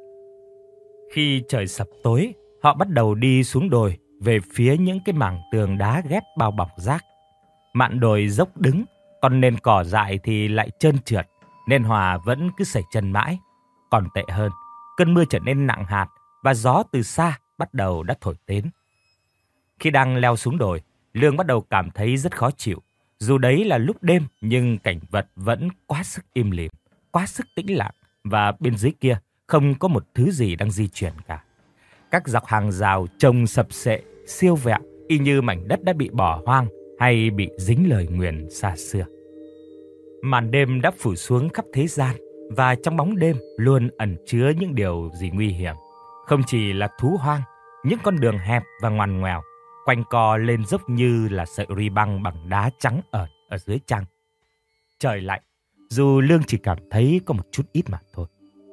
Khi trời sập tối, họ bắt đầu đi xuống đồi về phía những cái mảng tường đá ghép bao bọc rác. Mạn đồi dốc đứng, còn nền cỏ dại thì lại trơn trượt, nên Hòa vẫn cứ sẩy chân mãi. Còn tệ hơn, cơn mưa trở nên nặng hạt và gió từ xa bắt đầu đã thổi đến. Khi đang leo xuống đồi, Lương bắt đầu cảm thấy rất khó chịu. Dù đấy là lúc đêm nhưng cảnh vật vẫn quá sức im lìm, quá sức tĩnh lặng, và bên dưới kia không có một thứ gì đang di chuyển cả. Các dọc hàng rào trông sập sệ, siêu vẹo, y như mảnh đất đã bị bỏ hoang hay bị dính lời nguyền xa xưa. Màn đêm đã phủ xuống khắp thế gian, và trong bóng đêm luôn ẩn chứa những điều gì nguy hiểm. Không chỉ là thú hoang, những con đường hẹp và ngoằn ngoèo, quanh co lên dốc như là sợi ri băng bằng đá trắng ởn ở dưới trăng. Trời lạnh, dù Lương chỉ cảm thấy có một chút ít mà thôi.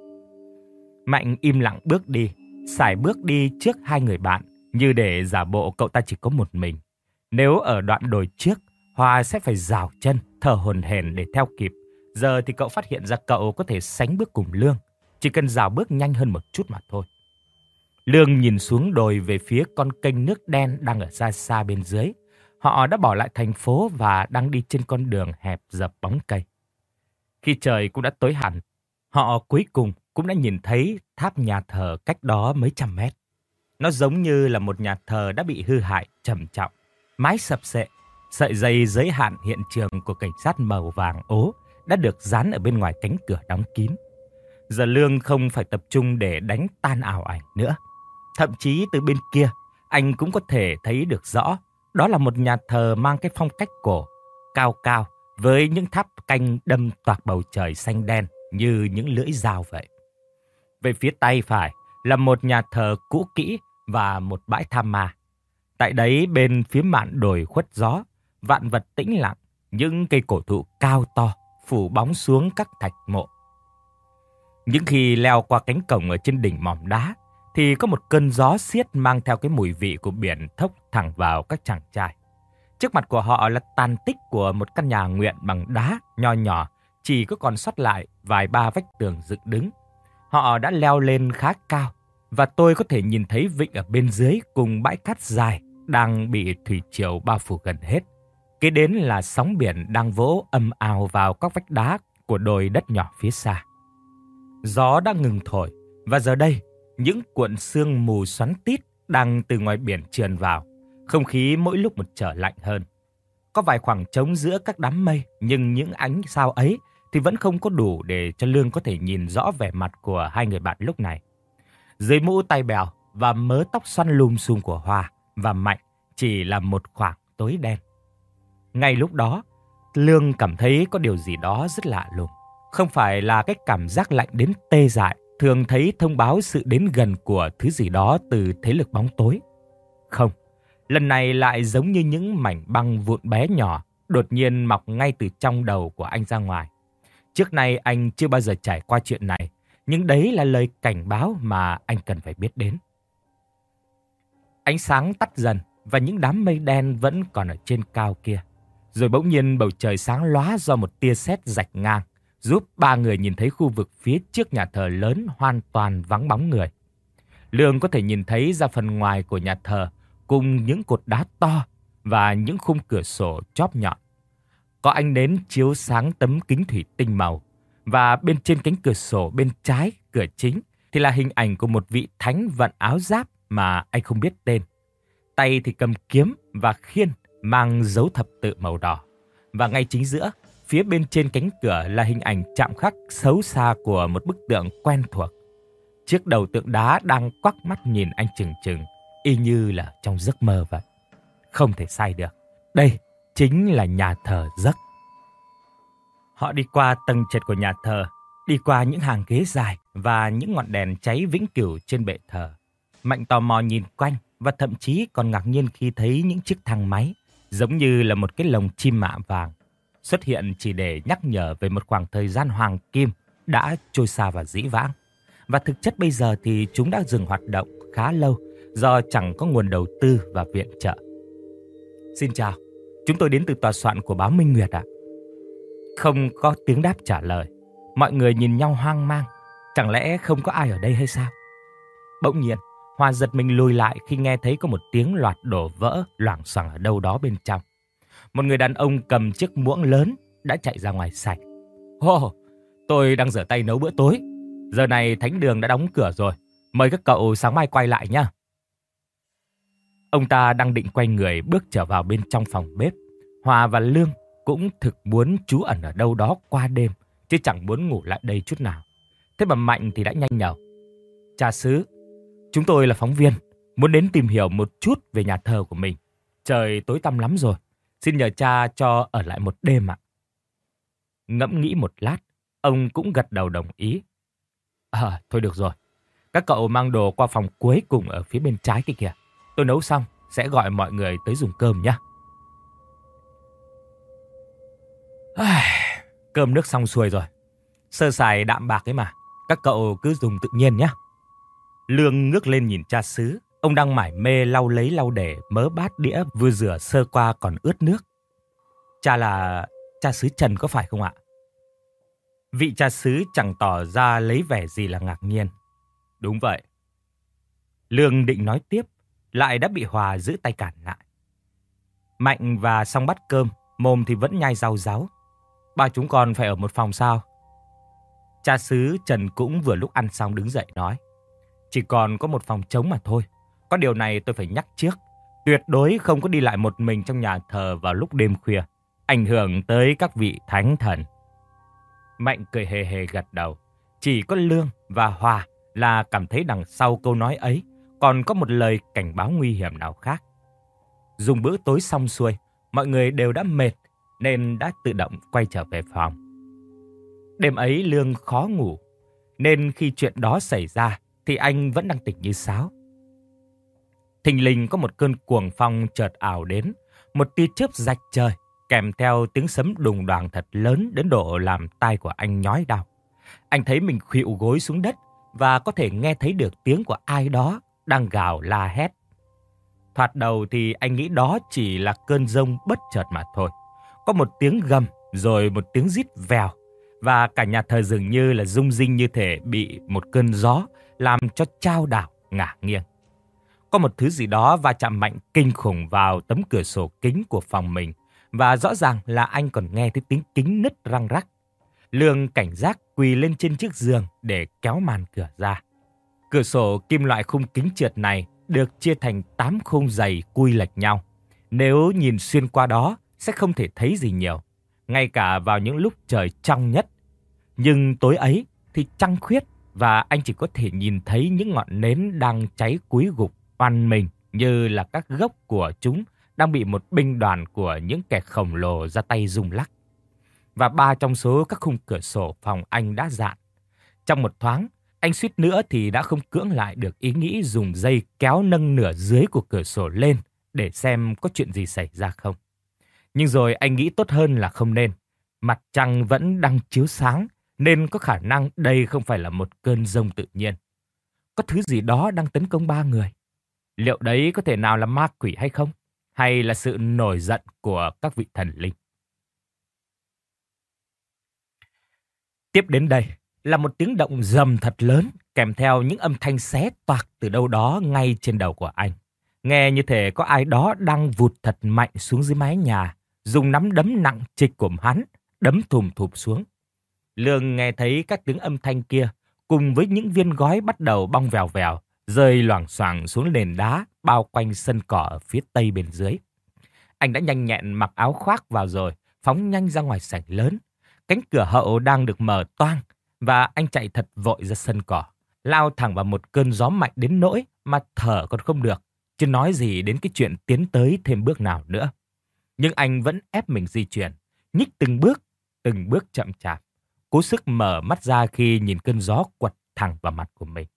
Mạnh im lặng bước đi, sải bước đi trước hai người bạn, như để giả bộ cậu ta chỉ có một mình. Nếu ở đoạn đồi trước, Hòa sẽ phải rào chân, thở hổn hển để theo kịp. Giờ thì cậu phát hiện ra cậu có thể sánh bước cùng Lương, chỉ cần rào bước nhanh hơn một chút mà thôi. Lương nhìn xuống đồi về phía con kênh nước đen đang ở xa xa bên dưới. Họ đã bỏ lại thành phố và đang đi trên con đường hẹp dập bóng cây. Khi trời cũng đã tối hẳn, họ cuối cùng cũng đã nhìn thấy tháp nhà thờ cách đó mấy trăm mét. Nó giống như là một nhà thờ đã bị hư hại trầm trọng, mái sập xệ, sợi dây giới hạn hiện trường của cảnh sát màu vàng ố đã được dán ở bên ngoài cánh cửa đóng kín. Giờ Lương không phải tập trung để đánh tan ảo ảnh nữa. Thậm chí từ bên kia, anh cũng có thể thấy được rõ, đó là một nhà thờ mang cái phong cách cổ, cao cao, với những tháp canh đâm toạc bầu trời xanh đen như những lưỡi dao vậy. Về phía tay phải là một nhà thờ cũ kỹ và một bãi tha ma. Tại đấy bên phía mạn đồi khuất gió, vạn vật tĩnh lặng, những cây cổ thụ cao to phủ bóng xuống các thạch mộ. Những khi leo qua cánh cổng ở trên đỉnh mỏm đá, thì có một cơn gió xiết mang theo cái mùi vị của biển thốc thẳng vào các chàng trai. Trước mặt của họ là tàn tích của một căn nhà nguyện bằng đá nho nhỏ, chỉ có còn sót lại vài ba vách tường dựng đứng. Họ đã leo lên khá cao và tôi có thể nhìn thấy vịnh ở bên dưới cùng bãi cát dài đang bị thủy triều bao phủ gần hết. Kế đến là sóng biển đang vỗ ầm ào vào các vách đá của đồi đất nhỏ phía xa. Gió đã ngừng thổi, và giờ đây, những cuộn sương mù xoắn tít đang từ ngoài biển trườn vào. Không khí mỗi lúc một trở lạnh hơn. Có vài khoảng trống giữa các đám mây, nhưng những ánh sao ấy thì vẫn không có đủ để cho Lương có thể nhìn rõ vẻ mặt của hai người bạn lúc này. Dưới mũ tay bèo và mớ tóc xoăn lum xum của Hòa và Mạnh chỉ là một khoảng tối đen. Ngay lúc đó, Lương cảm thấy có điều gì đó rất lạ lùng. Không phải là cái cảm giác lạnh đến tê dại thường thấy thông báo sự đến gần của thứ gì đó từ thế lực bóng tối. Không, lần này lại giống như những mảnh băng vụn bé nhỏ đột nhiên mọc ngay từ trong đầu của anh ra ngoài. Trước nay anh chưa bao giờ trải qua chuyện này, nhưng đấy là lời cảnh báo mà anh cần phải biết đến. Ánh sáng tắt dần và những đám mây đen vẫn còn ở trên cao kia. Rồi bỗng nhiên bầu trời sáng lóa do một tia sét rạch ngang, giúp ba người nhìn thấy khu vực phía trước nhà thờ lớn hoàn toàn vắng bóng người. Lương có thể nhìn thấy ra phần ngoài của nhà thờ cùng những cột đá to và những khung cửa sổ chóp nhọn. Có ánh nến chiếu sáng tấm kính thủy tinh màu, và bên trên cánh cửa sổ bên trái cửa chính thì là hình ảnh của một vị thánh vận áo giáp mà anh không biết tên. Tay thì cầm kiếm và khiên mang dấu thập tự màu đỏ. Và ngay chính giữa, phía bên trên cánh cửa là hình ảnh chạm khắc xấu xa của một bức tượng quen thuộc. Chiếc đầu tượng đá đang quắc mắt nhìn anh chừng chừng, y như là trong giấc mơ vậy. Không thể sai được. Đây chính là nhà thờ giấc. Họ đi qua tầng trệt của nhà thờ, đi qua những hàng ghế dài và những ngọn đèn cháy vĩnh cửu trên bệ thờ. Mạnh tò mò nhìn quanh và thậm chí còn ngạc nhiên khi thấy những chiếc thang máy giống như là một cái lồng chim mạ vàng, xuất hiện chỉ để nhắc nhở về một khoảng thời gian hoàng kim đã trôi xa và dĩ vãng. Và thực chất bây giờ thì chúng đã dừng hoạt động khá lâu do chẳng có nguồn đầu tư và viện trợ. Xin chào, chúng tôi đến từ tòa soạn của báo Minh Nguyệt ạ. Không có tiếng đáp trả lời. Mọi người nhìn nhau hoang mang. Chẳng lẽ không có ai ở đây hay sao? Bỗng nhiên, Hoa giật mình lùi lại khi nghe thấy có một tiếng loạt đổ vỡ loảng xoảng ở đâu đó bên trong. Một người đàn ông cầm chiếc muỗng lớn đã chạy ra ngoài sảnh. Ồ, oh, tôi đang rửa tay nấu bữa tối. Giờ này thánh đường đã đóng cửa rồi. Mời các cậu sáng mai quay lại nhé. Ông ta đang định quay người bước trở vào bên trong phòng bếp. Hòa và Lương cũng thực muốn trú ẩn ở đâu đó qua đêm, chứ chẳng muốn ngủ lại đây chút nào. Thế mà Mạnh thì đã nhanh nhảu. Cha xứ, chúng tôi là phóng viên, muốn đến tìm hiểu một chút về nhà thờ của mình. Trời tối tăm lắm rồi, xin nhờ cha cho ở lại một đêm ạ. Ngẫm nghĩ một lát, ông cũng gật đầu đồng ý. À, thôi được rồi. Các cậu mang đồ qua phòng cuối cùng ở phía bên trái kia kìa. Tôi nấu xong, sẽ gọi mọi người tới dùng cơm nhé. Cơm nước xong xuôi rồi. Sơ sài đạm bạc ấy mà. Các cậu cứ dùng tự nhiên nhé. Lương ngước lên nhìn cha xứ. Ông đang mải mê lau lấy lau để mớ bát đĩa vừa rửa sơ qua còn ướt nước. Cha là cha xứ Trần có phải không ạ? Vị cha xứ chẳng tỏ ra lấy vẻ gì là ngạc nhiên. Đúng vậy. Lương định nói tiếp, lại đã bị Hòa giữ tay cản lại. Mạnh và xong bát cơm, mồm thì vẫn nhai rau ráu. Ba chúng con phải ở một phòng sao? Cha xứ Trần cũng vừa lúc ăn xong đứng dậy nói. Chỉ còn có một phòng trống mà thôi. Có điều này tôi phải nhắc trước. Tuyệt đối không có đi lại một mình trong nhà thờ vào lúc đêm khuya. Ảnh hưởng tới các vị thánh thần. Mạnh cười hề hề gật đầu. Chỉ có Lương và Hòa là cảm thấy đằng sau câu nói ấy còn có một lời cảnh báo nguy hiểm nào khác. Dùng bữa tối xong xuôi, mọi người đều đã mệt nên đã tự động quay trở về phòng. Đêm ấy Lương khó ngủ, nên khi chuyện đó xảy ra thì anh vẫn đang tỉnh như sáo. Thình lình có một cơn cuồng phong chợt ảo đến, một tia chớp rạch trời, kèm theo tiếng sấm đùng đoàng thật lớn đến độ làm tai của anh nhói đau. Anh thấy mình khuỵu gối xuống đất và có thể nghe thấy được tiếng của ai đó đang gào la hét. Thoạt đầu thì anh nghĩ đó chỉ là cơn giông bất chợt mà thôi. Có một tiếng gầm rồi một tiếng rít vèo, và cả nhà thờ dường như là rung rinh như thể bị một cơn gió làm cho chao đảo ngả nghiêng. Có một thứ gì đó va chạm mạnh kinh khủng vào tấm cửa sổ kính của phòng mình, và rõ ràng là anh còn nghe thấy tiếng kính nứt răng rắc. Lương cảnh giác quỳ lên trên chiếc giường để kéo màn cửa ra. Cửa sổ kim loại khung kính trượt này được chia thành tám khung dày cui lệch nhau. Nếu nhìn xuyên qua đó sẽ không thể thấy gì nhiều, ngay cả vào những lúc trời trong nhất. Nhưng tối ấy thì trăng khuyết và anh chỉ có thể nhìn thấy những ngọn nến đang cháy cúi gục oằn mình, như là các gốc của chúng đang bị một binh đoàn của những kẻ khổng lồ ra tay rung lắc. Và ba trong số các khung cửa sổ phòng anh đã dạn. Trong một thoáng, anh suýt nữa thì đã không cưỡng lại được ý nghĩ dùng dây kéo nâng nửa dưới của cửa sổ lên để xem có chuyện gì xảy ra không. Nhưng rồi anh nghĩ tốt hơn là không nên. Mặt trăng vẫn đang chiếu sáng, nên có khả năng đây không phải là một cơn giông tự nhiên. Có thứ gì đó đang tấn công ba người. Liệu đấy có thể nào là ma quỷ hay không? Hay là sự nổi giận của các vị thần linh? Tiếp đến đây là một tiếng động rầm thật lớn, kèm theo những âm thanh xé toạc từ đâu đó ngay trên đầu của anh. Nghe như thể có ai đó đang vụt thật mạnh xuống dưới mái nhà, dùng nắm đấm nặng trịch của hắn, đấm thùm thụp xuống. Lương nghe thấy các tiếng âm thanh kia, cùng với những viên gói bắt đầu bong vèo vèo, rơi loảng xoảng xuống nền đá bao quanh sân cỏ ở phía tây bên dưới. Anh đã nhanh nhẹn mặc áo khoác vào rồi, phóng nhanh ra ngoài sảnh lớn. Cánh cửa hậu đang được mở toang và anh chạy thật vội ra sân cỏ, lao thẳng vào một cơn gió mạnh đến nỗi mà thở còn không được, chứ nói gì đến cái chuyện tiến tới thêm bước nào nữa. Nhưng anh vẫn ép mình di chuyển, nhích từng bước, từng bước chậm chạp, cố sức mở mắt ra khi nhìn cơn gió quật thẳng vào mặt của mình.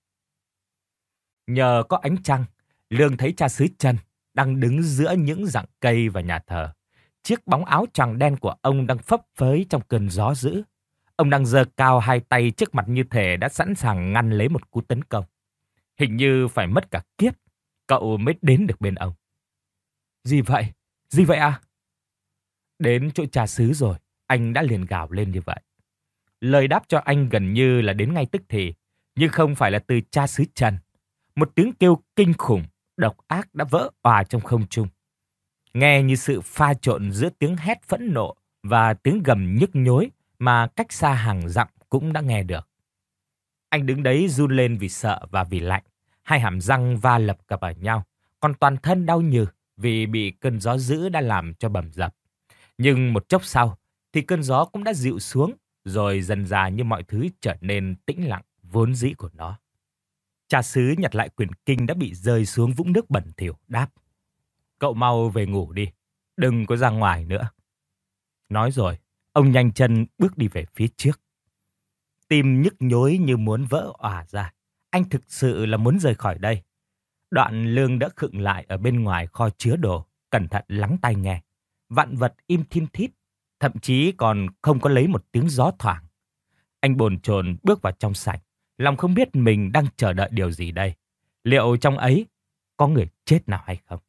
Nhờ có ánh trăng, Lương thấy cha xứ Trần đang đứng giữa những rặng cây và nhà thờ. Chiếc bóng áo choàng đen của ông đang phấp phới trong cơn gió dữ. Ông đang giơ cao hai tay trước mặt như thể đã sẵn sàng ngăn lấy một cú tấn công. Hình như phải mất cả kiếp, cậu mới đến được bên ông. Gì vậy? Gì vậy à? Đến chỗ cha xứ rồi, anh đã liền gào lên như vậy. Lời đáp cho anh gần như là đến ngay tức thì, nhưng không phải là từ cha xứ Trần. Một tiếng kêu kinh khủng, độc ác đã vỡ òa trong không trung. Nghe như sự pha trộn giữa tiếng hét phẫn nộ và tiếng gầm nhức nhối mà cách xa hàng dặm cũng đã nghe được. Anh đứng đấy run lên vì sợ và vì lạnh, hai hàm răng va lập cập vào nhau, còn toàn thân đau nhừ vì bị cơn gió dữ đã làm cho bầm dập. Nhưng một chốc sau thì cơn gió cũng đã dịu xuống, rồi dần dà như mọi thứ trở nên tĩnh lặng vốn dĩ của nó. Cha xứ nhặt lại quyển kinh đã bị rơi xuống vũng nước bẩn thỉu, đáp: Cậu mau về ngủ đi, đừng có ra ngoài nữa. Nói rồi, ông nhanh chân bước đi về phía trước. Tim nhức nhối như muốn vỡ òa ra. Anh thực sự là muốn rời khỏi đây. Đoạn Lương đã khựng lại ở bên ngoài kho chứa đồ, cẩn thận lắng tai nghe. Vạn vật im thiên thít, thậm chí còn không có lấy một tiếng gió thoảng. Anh bồn chồn bước vào trong sảnh, lòng không biết mình đang chờ đợi điều gì đây. Liệu trong ấy có người chết nào hay không?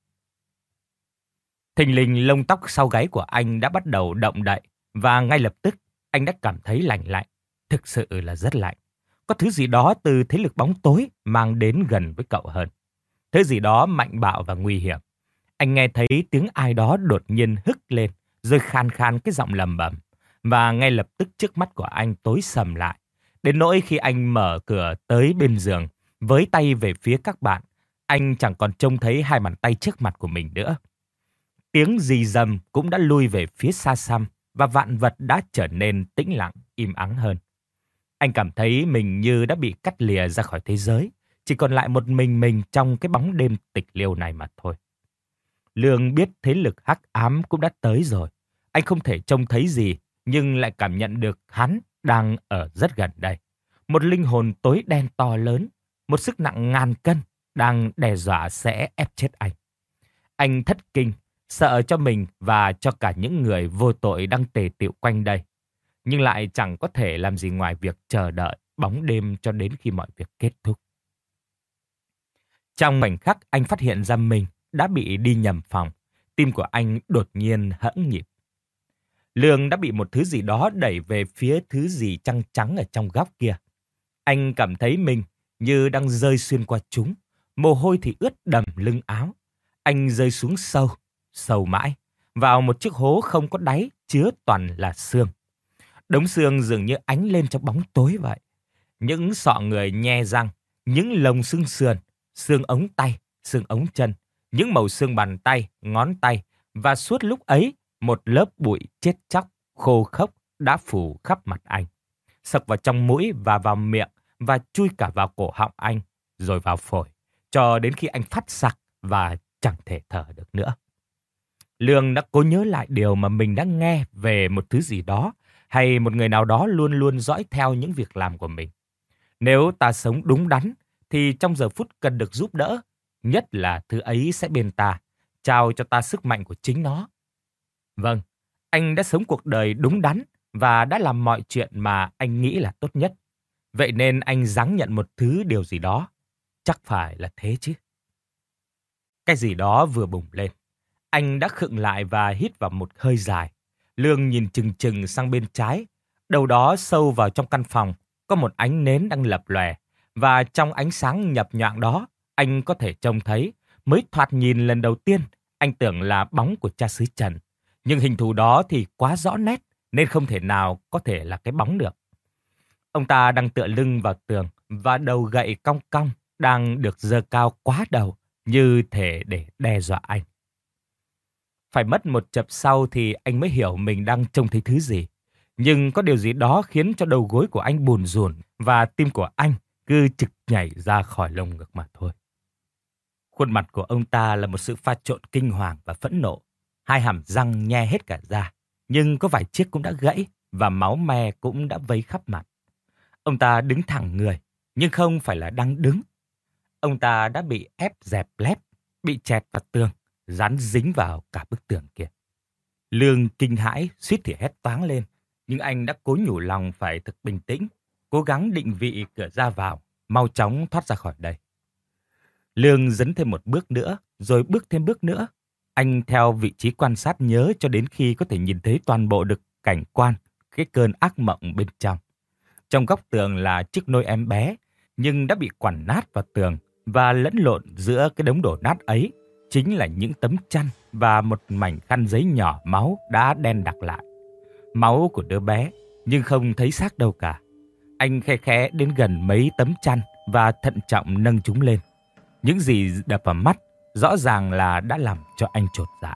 Thình lình lông tóc sau gáy của anh đã bắt đầu động đậy, và ngay lập tức anh đã cảm thấy lạnh lạnh, thực sự là rất lạnh. Có thứ gì đó từ thế lực bóng tối mang đến gần với cậu hơn. Thứ gì đó mạnh bạo và nguy hiểm. Anh nghe thấy tiếng ai đó đột nhiên hức lên, rồi khan khan cái giọng lầm bầm, và ngay lập tức trước mắt của anh tối sầm lại. Đến nỗi khi anh mở cửa tới bên giường, với tay về phía các bạn, anh chẳng còn trông thấy hai bàn tay trước mặt của mình nữa. Tiếng rì rầm cũng đã lui về phía xa xăm, và vạn vật đã trở nên tĩnh lặng, im ắng hơn. Anh cảm thấy mình như đã bị cắt lìa ra khỏi thế giới, chỉ còn lại một mình mình trong cái bóng đêm tịch liêu này mà thôi. Lương biết thế lực hắc ám cũng đã tới rồi. Anh không thể trông thấy gì, nhưng lại cảm nhận được hắn đang ở rất gần đây. Một linh hồn tối đen to lớn, một sức nặng ngàn cân đang đe dọa sẽ ép chết anh. Anh thất kinh, sợ cho mình và cho cả những người vô tội đang tề tựu quanh đây. Nhưng lại chẳng có thể làm gì ngoài việc chờ đợi bóng đêm cho đến khi mọi việc kết thúc. Trong khoảnh khắc anh phát hiện ra mình đã bị đi nhầm phòng, tim của anh đột nhiên hẫng nhịp. Lương đã bị một thứ gì đó đẩy về phía thứ gì trắng trắng ở trong góc kia. Anh cảm thấy mình như đang rơi xuyên qua chúng, mồ hôi thì ướt đầm lưng áo. Anh rơi xuống sâu, sâu mãi, vào một chiếc hố không có đáy chứa toàn là xương. Đống xương dường như ánh lên trong bóng tối vậy. Những sọ người nhe răng, những lồng xương sườn, xương ống tay, xương ống chân, những mẩu xương bàn tay, ngón tay, và suốt lúc ấy, một lớp bụi chết chóc, khô khốc đã phủ khắp mặt anh, sộc vào trong mũi và vào miệng và chui cả vào cổ họng anh, rồi vào phổi, cho đến khi anh phát sặc và chẳng thể thở được nữa. Lương đã cố nhớ lại điều mà mình đã nghe về một thứ gì đó, hay một người nào đó luôn luôn dõi theo những việc làm của mình. Nếu ta sống đúng đắn, thì trong giờ phút cần được giúp đỡ, nhất là thứ ấy sẽ bên ta, trao cho ta sức mạnh của chính nó. Vâng, anh đã sống cuộc đời đúng đắn và đã làm mọi chuyện mà anh nghĩ là tốt nhất. Vậy nên anh gắng nhận một thứ điều gì đó. Chắc phải là thế chứ. Cái gì đó vừa bùng lên. Anh đã khựng lại và hít vào một hơi dài. Lương nhìn chừng chừng sang bên trái. Đầu đó sâu vào trong căn phòng, có một ánh nến đang lập lòe. Và trong ánh sáng nhập nhoạng đó, anh có thể trông thấy, mới thoạt nhìn lần đầu tiên, anh tưởng là bóng của cha xứ Trần. Nhưng hình thù đó thì quá rõ nét, nên không thể nào có thể là cái bóng được. Ông ta đang tựa lưng vào tường và đầu gậy cong cong đang được giơ cao quá đầu, như thể để đe dọa anh. Phải mất một chập sau thì anh mới hiểu mình đang trông thấy thứ gì. Nhưng có điều gì đó khiến cho đầu gối của anh bùn rùn và tim của anh cứ trực nhảy ra khỏi lồng ngực mà thôi. Khuôn mặt của ông ta là một sự pha trộn kinh hoàng và phẫn nộ. Hai hàm răng nhe hết cả ra, nhưng có vài chiếc cũng đã gãy và máu me cũng đã vấy khắp mặt. Ông ta đứng thẳng người, nhưng không phải là đang đứng. Ông ta đã bị ép dẹp lép, bị chẹt vào tường, dán dính vào cả bức tường kia. Lương kinh hãi, suýt thì hét toáng lên, nhưng anh đã cố nhủ lòng phải thực bình tĩnh, cố gắng định vị cửa ra vào, mau chóng thoát ra khỏi đây. Lương dấn thêm một bước nữa, rồi bước thêm bước nữa. Anh theo vị trí quan sát nhớ cho đến khi có thể nhìn thấy toàn bộ được cảnh quan, cái cơn ác mộng bên trong. Trong góc tường là chiếc nôi em bé, nhưng đã bị quằn nát vào tường, và lẫn lộn giữa cái đống đổ nát ấy chính là những tấm chăn và một mảnh khăn giấy nhỏ máu đã đen đặc lại. Máu của đứa bé, nhưng không thấy xác đâu cả. Anh khe khẽ đến gần mấy tấm chăn và thận trọng nâng chúng lên. Những gì đập vào mắt rõ ràng là đã làm cho anh chột dạ.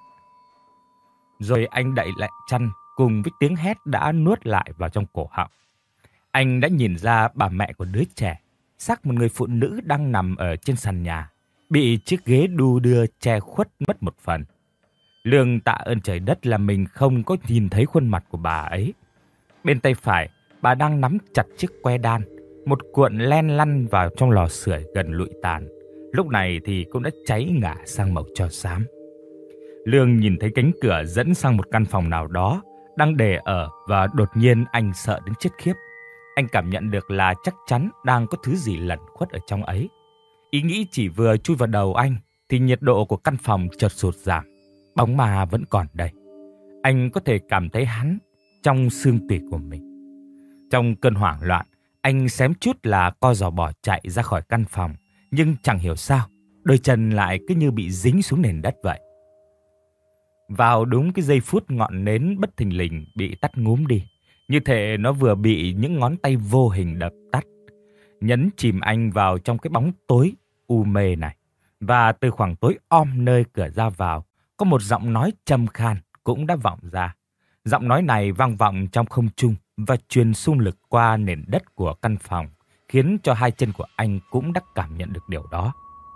Rồi anh đậy lại chăn cùng với tiếng hét đã nuốt lại vào trong cổ họng. Anh đã nhìn ra bà mẹ của đứa trẻ, xác một người phụ nữ đang nằm ở trên sàn nhà, bị chiếc ghế đu đưa che khuất mất một phần. Lương tạ ơn trời đất là mình không có nhìn thấy khuôn mặt của bà ấy. Bên tay phải, bà đang nắm chặt chiếc que đan, một cuộn len lăn vào trong lò sưởi gần lụi tàn. Lúc này thì cũng đã cháy ngả sang màu tro xám. Lương nhìn thấy cánh cửa dẫn sang một căn phòng nào đó đang để ở, và đột nhiên anh sợ đến chết khiếp. Anh cảm nhận được là chắc chắn đang có thứ gì lẩn khuất ở trong ấy. Ý nghĩ chỉ vừa chui vào đầu anh thì nhiệt độ của căn phòng chợt sụt giảm. Bóng ma vẫn còn đây. Anh có thể cảm thấy hắn trong xương tủy của mình. Trong cơn hoảng loạn, anh xém chút là co giò bỏ chạy ra khỏi căn phòng. Nhưng chẳng hiểu sao, đôi chân lại cứ như bị dính xuống nền đất vậy. Vào đúng cái giây phút ngọn nến bất thình lình bị tắt ngúm đi, như thể nó vừa bị những ngón tay vô hình đập tắt, nhấn chìm anh vào trong cái bóng tối u mê này. Và từ khoảng tối om nơi cửa ra vào, có một giọng nói trầm khan cũng đã vọng ra. Giọng nói này vang vọng trong không trung và truyền xung lực qua nền đất của căn phòng, khiến cho hai chân của anh cũng đã cảm nhận được điều đó.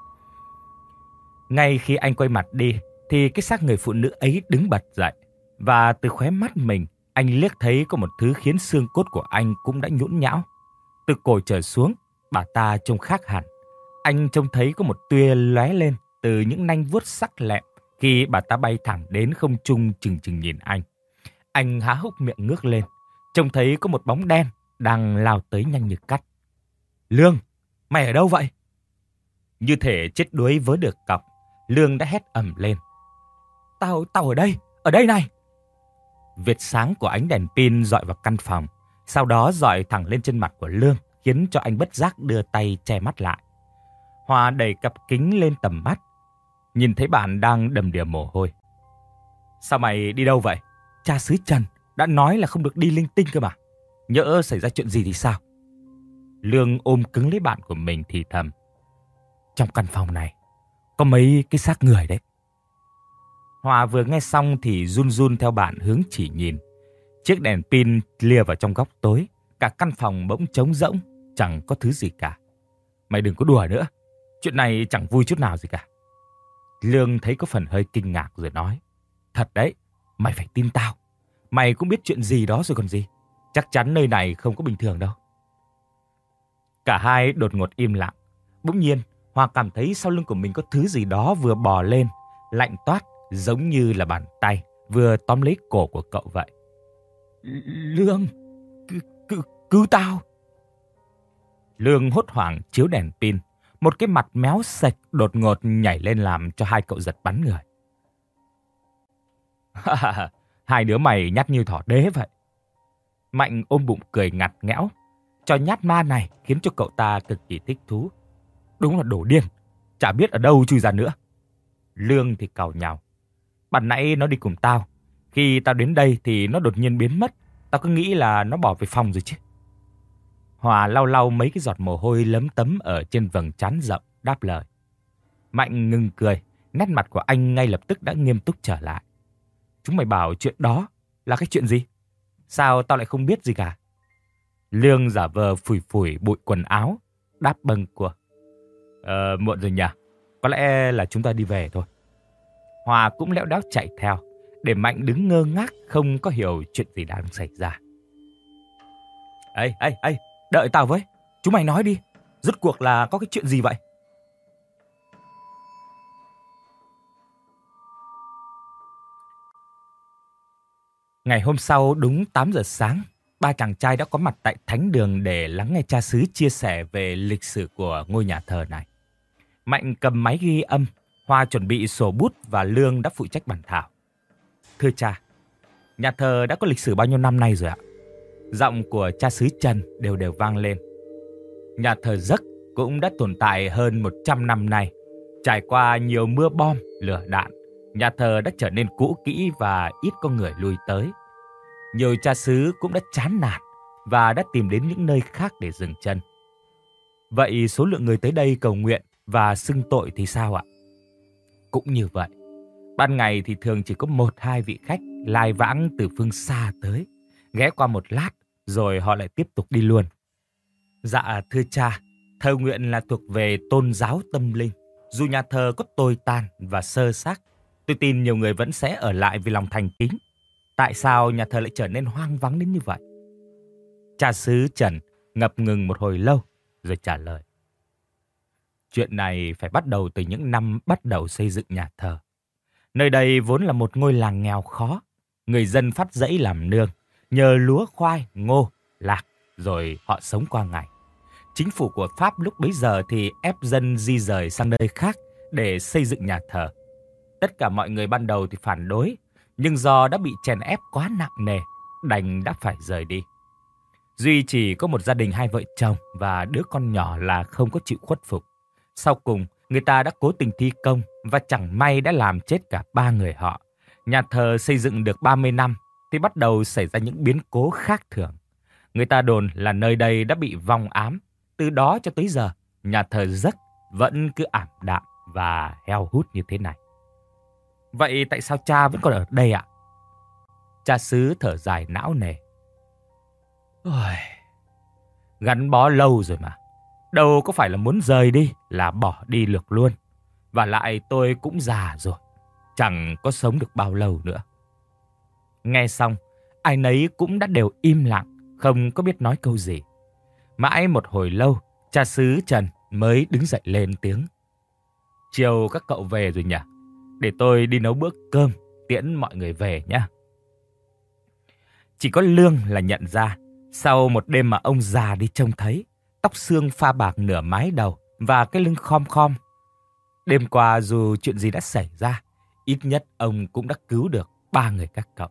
Ngay khi anh quay mặt đi, thì cái xác người phụ nữ ấy đứng bật dậy. Và từ khóe mắt mình, anh liếc thấy có một thứ khiến xương cốt của anh cũng đã nhũn nhão. Từ cổ trở xuống, bà ta trông khác hẳn. Anh trông thấy có một tia lóe lên từ những nanh vuốt sắc lẹm khi bà ta bay thẳng đến không trung chừng chừng nhìn anh. Anh há hốc miệng ngước lên, trông thấy có một bóng đen đang lao tới nhanh như cắt. Lương, mày ở đâu vậy? Như thể chết đuối với được cọc, Lương đã hét ầm lên. Tao, tao ở đây, ở đây này. Vệt sáng của ánh đèn pin dọi vào căn phòng, sau đó dọi thẳng lên trên mặt của Lương, khiến cho anh bất giác đưa tay che mắt lại. Hoa đẩy cặp kính lên tầm mắt, nhìn thấy bạn đang đầm đìa mồ hôi. Sao mày đi đâu vậy? Cha xứ Trần đã nói là không được đi linh tinh cơ mà. Nhỡ xảy ra chuyện gì thì sao? Lương ôm cứng lấy bạn của mình thì thầm. Trong căn phòng này có mấy cái xác người đấy. Hòa vừa nghe xong thì run run theo bạn hướng chỉ nhìn. Chiếc đèn pin lìa vào trong góc tối. Cả căn phòng bỗng trống rỗng, chẳng có thứ gì cả. Mày đừng có đùa nữa, chuyện này chẳng vui chút nào gì cả. Lương thấy có phần hơi kinh ngạc rồi nói. Thật đấy, mày phải tin tao. Mày cũng biết chuyện gì đó rồi còn gì. Chắc chắn nơi này không có bình thường đâu. Cả hai đột ngột im lặng. Bỗng nhiên, Hoa cảm thấy sau lưng của mình có thứ gì đó vừa bò lên, lạnh toát, giống như là bàn tay vừa tóm lấy cổ của cậu vậy. Lương, cứu, cứu, cứu tao. Lương hốt hoảng chiếu đèn pin. Một cái mặt méo sạch đột ngột nhảy lên làm cho hai cậu giật bắn người. Hai đứa mày nhát như thỏ đế vậy. Mạnh ôm bụng cười ngặt nghẽo. Trò nhát ma này khiến cho cậu ta cực kỳ thích thú. Đúng là đồ điên, chả biết ở đâu chui ra nữa. Lương thì càu nhàu. Ban nãy nó đi cùng tao. Khi tao đến đây thì nó đột nhiên biến mất. Tao cứ nghĩ là nó bỏ về phòng rồi chứ. Hòa lau lau mấy cái giọt mồ hôi lấm tấm ở trên vầng trán rộng, đáp lời. Mạnh ngừng cười, nét mặt của anh ngay lập tức đã nghiêm túc trở lại. Chúng mày bảo chuyện đó là cái chuyện gì? Sao tao lại không biết gì cả? Lương giả vờ phủi phủi bụi quần áo, đáp bâng của. Ờ, muộn rồi nhỉ? Có lẽ là chúng ta đi về thôi. Hòa cũng lẽo đẽo chạy theo, để Mạnh đứng ngơ ngác không có hiểu chuyện gì đang xảy ra. Ê, ê, ê, đợi tao với. Chúng mày nói đi, rốt cuộc là có cái chuyện gì vậy? Ngày hôm sau đúng tám giờ sáng, ba chàng trai đã có mặt tại thánh đường để lắng nghe cha xứ chia sẻ về lịch sử của ngôi nhà thờ này. Mạnh cầm máy ghi âm, Hoa chuẩn bị sổ bút và Lương đã phụ trách bản thảo. Thưa cha, nhà thờ đã có lịch sử bao nhiêu năm nay rồi ạ? Giọng của cha xứ Trần đều đều vang lên. Nhà thờ Giấc cũng đã tồn tại hơn một trăm năm nay. Trải qua nhiều mưa bom, lửa đạn, nhà thờ đã trở nên cũ kỹ và ít có người lui tới. Nhiều cha xứ cũng đã chán nản và đã tìm đến những nơi khác để dừng chân. Vậy số lượng người tới đây cầu nguyện và xưng tội thì sao ạ? Cũng như vậy. Ban ngày thì thường chỉ có một hai vị khách lai vãng từ phương xa tới, ghé qua một lát rồi họ lại tiếp tục đi luôn. Dạ thưa cha, thờ nguyện là thuộc về tôn giáo tâm linh. Dù nhà thờ có tồi tàn và sơ xác, tôi tin nhiều người vẫn sẽ ở lại vì lòng thành kính. Tại sao nhà thờ lại trở nên hoang vắng đến như vậy? Cha xứ Trần ngập ngừng một hồi lâu rồi trả lời. Chuyện này phải bắt đầu từ những năm bắt đầu xây dựng nhà thờ. Nơi đây vốn là một ngôi làng nghèo khó. Người dân phát dãy làm nương, nhờ lúa khoai, ngô, lạc, rồi họ sống qua ngày. Chính phủ của Pháp lúc bấy giờ thì ép dân di rời sang nơi khác để xây dựng nhà thờ. Tất cả mọi người ban đầu thì phản đối, nhưng do đã bị chèn ép quá nặng nề, đành đã phải rời đi. Duy chỉ có một gia đình hai vợ chồng và đứa con nhỏ là không có chịu khuất phục. Sau cùng, người ta đã cố tình thi công và chẳng may đã làm chết cả ba người họ. Nhà thờ xây dựng được ba mươi năm thì bắt đầu xảy ra những biến cố khác thường. Người ta đồn là nơi đây đã bị vong ám. Từ đó cho tới giờ, nhà thờ Giấc vẫn cứ ảm đạm và heo hút như thế này. Vậy tại sao cha vẫn còn ở đây ạ? Cha xứ thở dài não nề. Ôi, gắn bó lâu rồi mà. Đâu có phải là muốn rời đi là bỏ đi được luôn. Và lại tôi cũng già rồi, chẳng có sống được bao lâu nữa. Nghe xong, ai nấy cũng đã đều im lặng, không có biết nói câu gì. Mãi một hồi lâu, cha xứ Trần mới đứng dậy lên tiếng. Chiều các cậu về rồi nhỉ? Để tôi đi nấu bữa cơm, tiễn mọi người về nhé. Chỉ có Lương là nhận ra, sau một đêm mà ông già đi trông thấy, tóc xương pha bạc nửa mái đầu và cái lưng khom khom. Đêm qua dù chuyện gì đã xảy ra, ít nhất ông cũng đã cứu được ba người các cậu.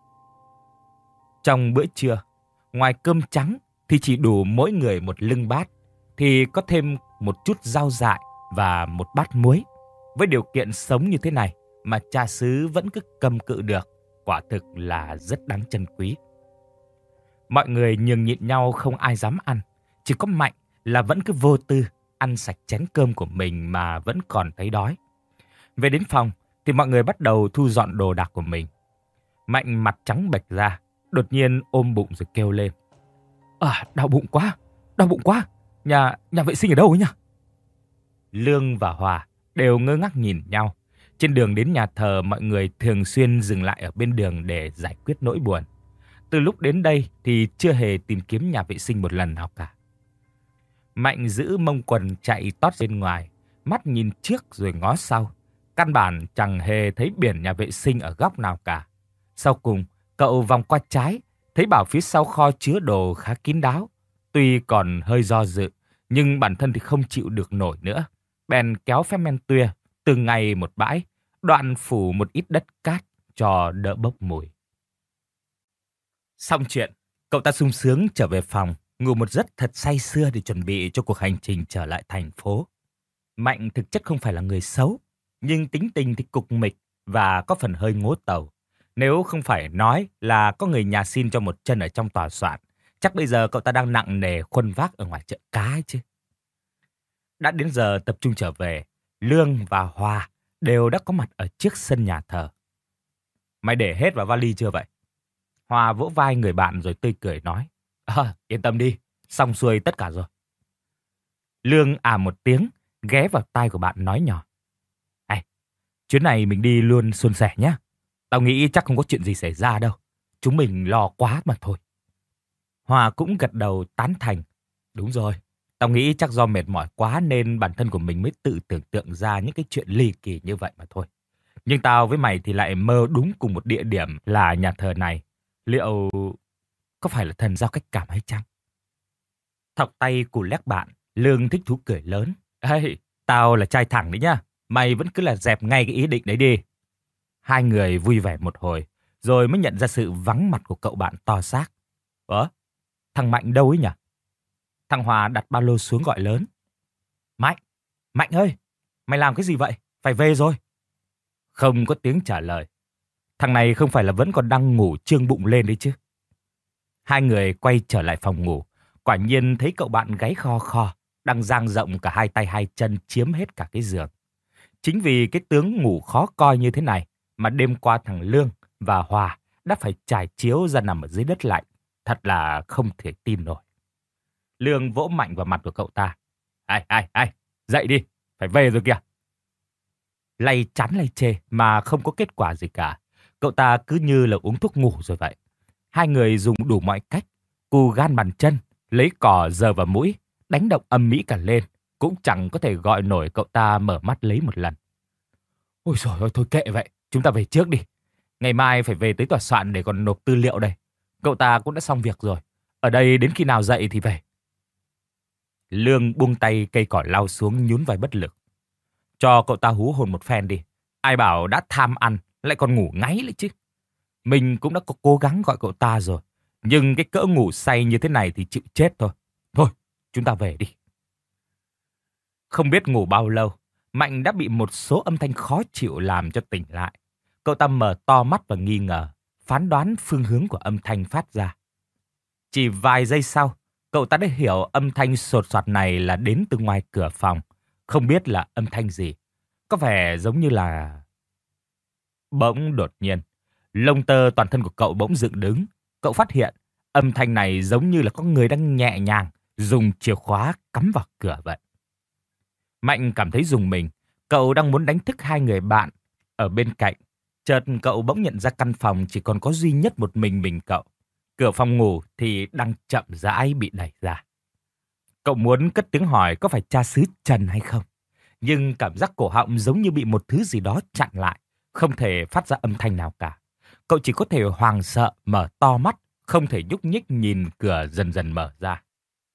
Trong bữa trưa, ngoài cơm trắng thì chỉ đủ mỗi người một lưng bát, thì có thêm một chút rau dại và một bát muối. Với điều kiện sống như thế này mà cha xứ vẫn cứ cầm cự được, quả thực là rất đáng trân quý. Mọi người nhường nhịn nhau không ai dám ăn, chỉ có Mạnh là vẫn cứ vô tư ăn sạch chén cơm của mình mà vẫn còn thấy đói. Về đến phòng thì mọi người bắt đầu thu dọn đồ đạc của mình. Mạnh mặt trắng bệch ra, đột nhiên ôm bụng rồi kêu lên. À, đau bụng quá, đau bụng quá, nhà nhà vệ sinh ở đâu ấy nhỉ? Lương và Hòa đều ngơ ngác nhìn nhau. Trên đường đến nhà thờ, mọi người thường xuyên dừng lại ở bên đường để giải quyết nỗi buồn. Từ lúc đến đây thì chưa hề tìm kiếm nhà vệ sinh một lần nào cả. Mạnh giữ mông quần chạy tót bên ngoài, mắt nhìn trước rồi ngó sau. Căn bản chẳng hề thấy biển nhà vệ sinh ở góc nào cả. Sau cùng, cậu vòng qua trái, thấy bảo phía sau kho chứa đồ khá kín đáo. Tuy còn hơi do dự, nhưng bản thân thì không chịu được nổi nữa. Bèn kéo phép men tuya, từng ngày một bãi, đoạn phủ một ít đất cát cho đỡ bốc mùi. Xong chuyện, cậu ta sung sướng trở về phòng, ngủ một giấc thật say sưa để chuẩn bị cho cuộc hành trình trở lại thành phố. Mạnh thực chất không phải là người xấu, nhưng tính tình thì cục mịch và có phần hơi ngố tàu. Nếu không phải nói là có người nhà xin cho một chân ở trong tòa soạn, chắc bây giờ cậu ta đang nặng nề khuân vác ở ngoài chợ cá ấy chứ. Đã đến giờ tập trung trở về, Lương và Hòa đều đã có mặt ở trước sân nhà thờ. Mày để hết vào vali chưa vậy? Hòa vỗ vai người bạn rồi tươi cười nói. À, yên tâm đi, xong xuôi tất cả rồi. Lương à một tiếng, ghé vào tai của bạn nói nhỏ. Này, chuyến này mình đi luôn suôn sẻ nhé. Tao nghĩ chắc không có chuyện gì xảy ra đâu. Chúng mình lo quá mà thôi. Hòa cũng gật đầu tán thành. Đúng rồi, tao nghĩ chắc do mệt mỏi quá nên bản thân của mình mới tự tưởng tượng ra những cái chuyện ly kỳ như vậy mà thôi. Nhưng tao với mày thì lại mơ đúng cùng một địa điểm là nhà thờ này. Liệu có phải là thần giao cách cảm hay chăng? Thọc tay cù lét bạn, Lương thích thú cười lớn. Ê, tao là trai thẳng đấy nhá. Mày vẫn cứ là dẹp ngay cái ý định đấy đi. Hai người vui vẻ một hồi, rồi mới nhận ra sự vắng mặt của cậu bạn to xác. Ủa? Thằng Mạnh đâu ấy nhỉ? Thằng Hòa đặt ba lô xuống gọi lớn. Mạnh! Mạnh ơi! Mày làm cái gì vậy? Phải về rồi. Không có tiếng trả lời. Thằng này không phải là vẫn còn đang ngủ trương bụng lên đấy chứ. Hai người quay trở lại phòng ngủ. Quả nhiên thấy cậu bạn gáy kho kho, đang dang rộng cả hai tay hai chân chiếm hết cả cái giường. Chính vì cái tướng ngủ khó coi như thế này mà đêm qua thằng Lương và Hòa đã phải trải chiếu ra nằm ở dưới đất lạnh. Thật là không thể tin nổi. Lương vỗ mạnh vào mặt của cậu ta. Ai, ai, ai, dậy đi, phải về rồi kìa. Lay chán lay chê mà không có kết quả gì cả. Cậu ta cứ như là uống thuốc ngủ rồi vậy. Hai người dùng đủ mọi cách, cù gan bàn chân, lấy cỏ giờ vào mũi, đánh động âm mỹ cả lên, cũng chẳng có thể gọi nổi cậu ta mở mắt lấy một lần. Ôi trời ơi, thôi kệ vậy, chúng ta về trước đi. Ngày mai phải về tới tòa soạn để còn nộp tư liệu đây. Cậu ta cũng đã xong việc rồi. Ở đây đến khi nào dậy thì về. Lương buông tay cây cỏ lau xuống nhún vai bất lực. Cho cậu ta hú hồn một phen đi. Ai bảo đã tham ăn, lại còn ngủ ngáy lại chứ. Mình cũng đã có cố gắng gọi cậu ta rồi. Nhưng cái cỡ ngủ say như thế này thì chịu chết thôi. Thôi, chúng ta về đi. Không biết ngủ bao lâu, Mạnh đã bị một số âm thanh khó chịu làm cho tỉnh lại. Cậu ta mở to mắt và nghi ngờ, phán đoán phương hướng của âm thanh phát ra. Chỉ vài giây sau, cậu ta đã hiểu âm thanh sột soạt này là đến từ ngoài cửa phòng. Không biết là âm thanh gì. Có vẻ giống như là... Bỗng đột nhiên, lông tơ toàn thân của cậu bỗng dựng đứng. Cậu phát hiện âm thanh này giống như là có người đang nhẹ nhàng dùng chìa khóa cắm vào cửa vậy. Mạnh cảm thấy rùng mình. Cậu đang muốn đánh thức hai người bạn ở bên cạnh. Chợt cậu bỗng nhận ra căn phòng chỉ còn có duy nhất một mình mình cậu. Cửa phòng ngủ thì đang chậm rãi bị đẩy ra. Cậu muốn cất tiếng hỏi có phải cha xứ Trần hay không. Nhưng cảm giác cổ họng giống như bị một thứ gì đó chặn lại. Không thể phát ra âm thanh nào cả. Cậu chỉ có thể hoảng sợ mở to mắt. Không thể nhúc nhích nhìn cửa dần dần mở ra.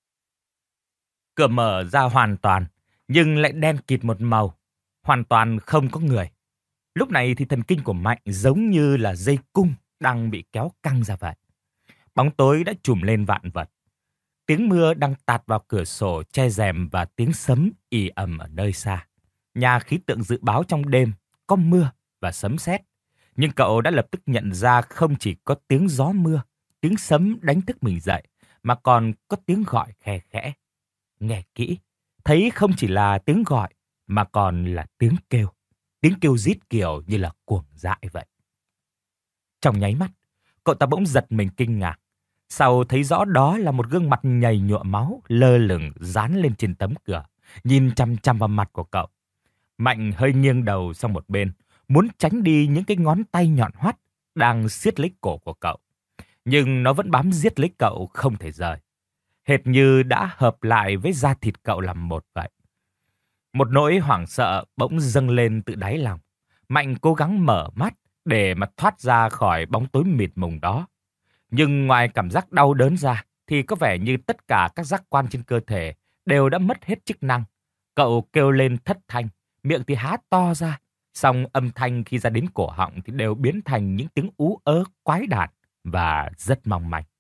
Cửa mở ra hoàn toàn. Nhưng lại đen kịt một màu. Hoàn toàn không có người. Lúc này thì thần kinh của Mạnh giống như là dây cung đang bị kéo căng ra vậy. Bóng tối đã trùm lên vạn vật. Tiếng mưa đang tạt vào cửa sổ che rèm và tiếng sấm ì ầm ở nơi xa. Nhà khí tượng dự báo trong đêm có mưa và sấm sét. Nhưng cậu đã lập tức nhận ra không chỉ có tiếng gió mưa, tiếng sấm đánh thức mình dậy, mà còn có tiếng gọi khe khẽ. Nghe kỹ, thấy không chỉ là tiếng gọi, mà còn là tiếng kêu. Tiếng kêu rít kiểu như là cuồng dại vậy. Trong nháy mắt, cậu ta bỗng giật mình kinh ngạc. Sau thấy rõ đó là một gương mặt nhầy nhụa máu, lơ lửng dán lên trên tấm cửa, nhìn chăm chăm vào mặt của cậu. Mạnh hơi nghiêng đầu sang một bên, muốn tránh đi những cái ngón tay nhọn hoắt đang siết lấy cổ của cậu. Nhưng nó vẫn bám giết lấy cậu không thể rời. Hệt như đã hợp lại với da thịt cậu làm một vậy. Một nỗi hoảng sợ bỗng dâng lên từ đáy lòng. Mạnh cố gắng mở mắt để mà thoát ra khỏi bóng tối mịt mùng đó. Nhưng ngoài cảm giác đau đớn ra, thì có vẻ như tất cả các giác quan trên cơ thể đều đã mất hết chức năng. Cậu kêu lên thất thanh, miệng thì há to ra. Song âm thanh khi ra đến cổ họng thì đều biến thành những tiếng ú ớ quái đản và rất mong manh.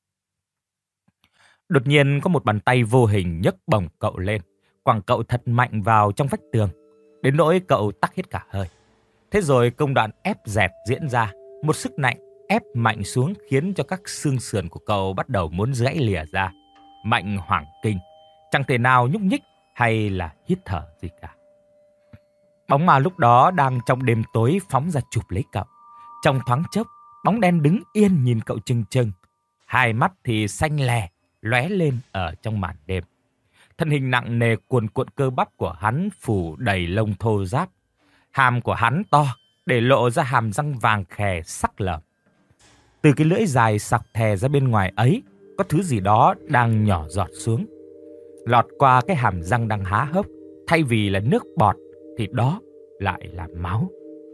Đột nhiên có một bàn tay vô hình nhấc bổng cậu lên, quẳng cậu thật mạnh vào trong vách tường, đến nỗi cậu tắc hết cả hơi. Thế rồi công đoạn ép dẹt diễn ra, một sức nặng ép mạnh xuống khiến cho các xương sườn của cậu bắt đầu muốn gãy lìa ra. Mạnh hoảng kinh, chẳng thể nào nhúc nhích hay là hít thở gì cả. Bóng ma lúc đó đang trong đêm tối phóng ra chụp lấy cậu. Trong thoáng chốc, bóng đen đứng yên nhìn cậu chừng chừng. Hai mắt thì xanh lè, lóe lên ở trong màn đêm. Thân hình nặng nề cuồn cuộn cơ bắp của hắn phủ đầy lông thô ráp. Hàm của hắn to, để lộ ra hàm răng vàng khè sắc lợm. Từ cái lưỡi dài sặc thè ra bên ngoài ấy, có thứ gì đó đang nhỏ giọt xuống. Lọt qua cái hàm răng đang há hốc, thay vì là nước bọt, thì đó lại là máu.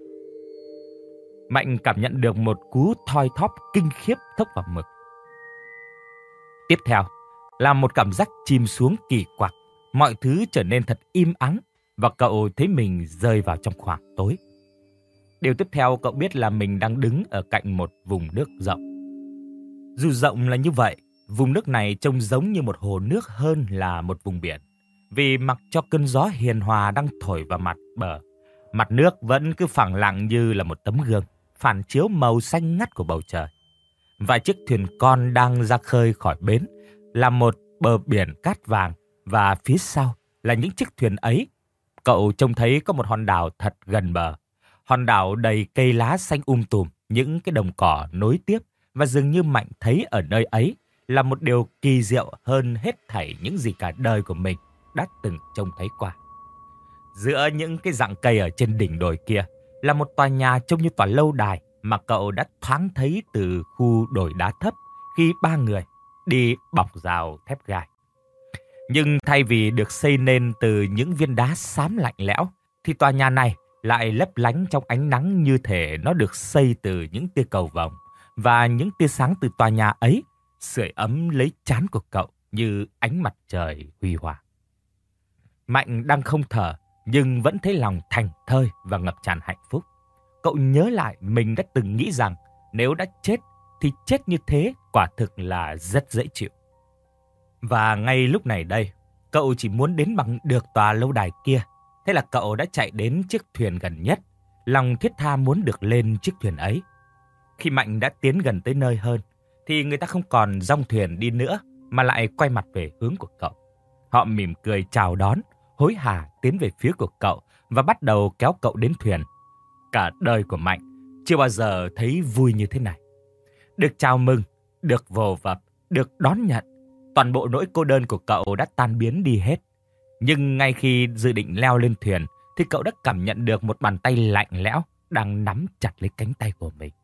Mạnh cảm nhận được một cú thoi thóp kinh khiếp thốc vào ngực. Tiếp theo là một cảm giác chìm xuống kỳ quặc. Mọi thứ trở nên thật im ắng và cậu thấy mình rơi vào trong khoảng tối. Điều tiếp theo cậu biết là mình đang đứng ở cạnh một vùng nước rộng. Dù rộng là như vậy, vùng nước này trông giống như một hồ nước hơn là một vùng biển. Vì mặc cho cơn gió hiền hòa đang thổi vào mặt bờ, mặt nước vẫn cứ phẳng lặng như là một tấm gương, phản chiếu màu xanh ngắt của bầu trời. Vài chiếc thuyền con đang ra khơi khỏi bến là một bờ biển cát vàng, và phía sau là những chiếc thuyền ấy. Cậu trông thấy có một hòn đảo thật gần bờ. Hòn đảo đầy cây lá xanh um tùm, những cái đồng cỏ nối tiếp, và dường như Mạnh thấy ở nơi ấy là một điều kỳ diệu hơn hết thảy những gì cả đời của mình đã từng trông thấy qua. Giữa những cái rặng cây ở trên đỉnh đồi kia là một tòa nhà trông như tòa lâu đài mà cậu đã thoáng thấy từ khu đồi đá thấp khi ba người đi bọc rào thép gai. Nhưng thay vì được xây nên từ những viên đá xám lạnh lẽo, thì tòa nhà này lại lấp lánh trong ánh nắng như thể nó được xây từ những tia cầu vồng, và những tia sáng từ tòa nhà ấy sưởi ấm lấy trán của cậu như ánh mặt trời huy hoàng. Mạnh đang không thở nhưng vẫn thấy lòng thảnh thơi và ngập tràn hạnh phúc. Cậu nhớ lại mình đã từng nghĩ rằng nếu đã chết thì chết như thế quả thực là rất dễ chịu. Và ngay lúc này đây, cậu chỉ muốn đến bằng được tòa lâu đài kia. Thế là cậu đã chạy đến chiếc thuyền gần nhất, lòng thiết tha muốn được lên chiếc thuyền ấy. Khi Mạnh đã tiến gần tới nơi hơn, thì người ta không còn dong thuyền đi nữa, mà lại quay mặt về hướng của cậu. Họ mỉm cười chào đón, hối hả tiến về phía của cậu và bắt đầu kéo cậu đến thuyền. Cả đời của Mạnh chưa bao giờ thấy vui như thế này. Được chào mừng, được vồ vập, được đón nhận, toàn bộ nỗi cô đơn của cậu đã tan biến đi hết. Nhưng ngay khi dự định leo lên thuyền, thì cậu đã cảm nhận được một bàn tay lạnh lẽo đang nắm chặt lấy cánh tay của mình.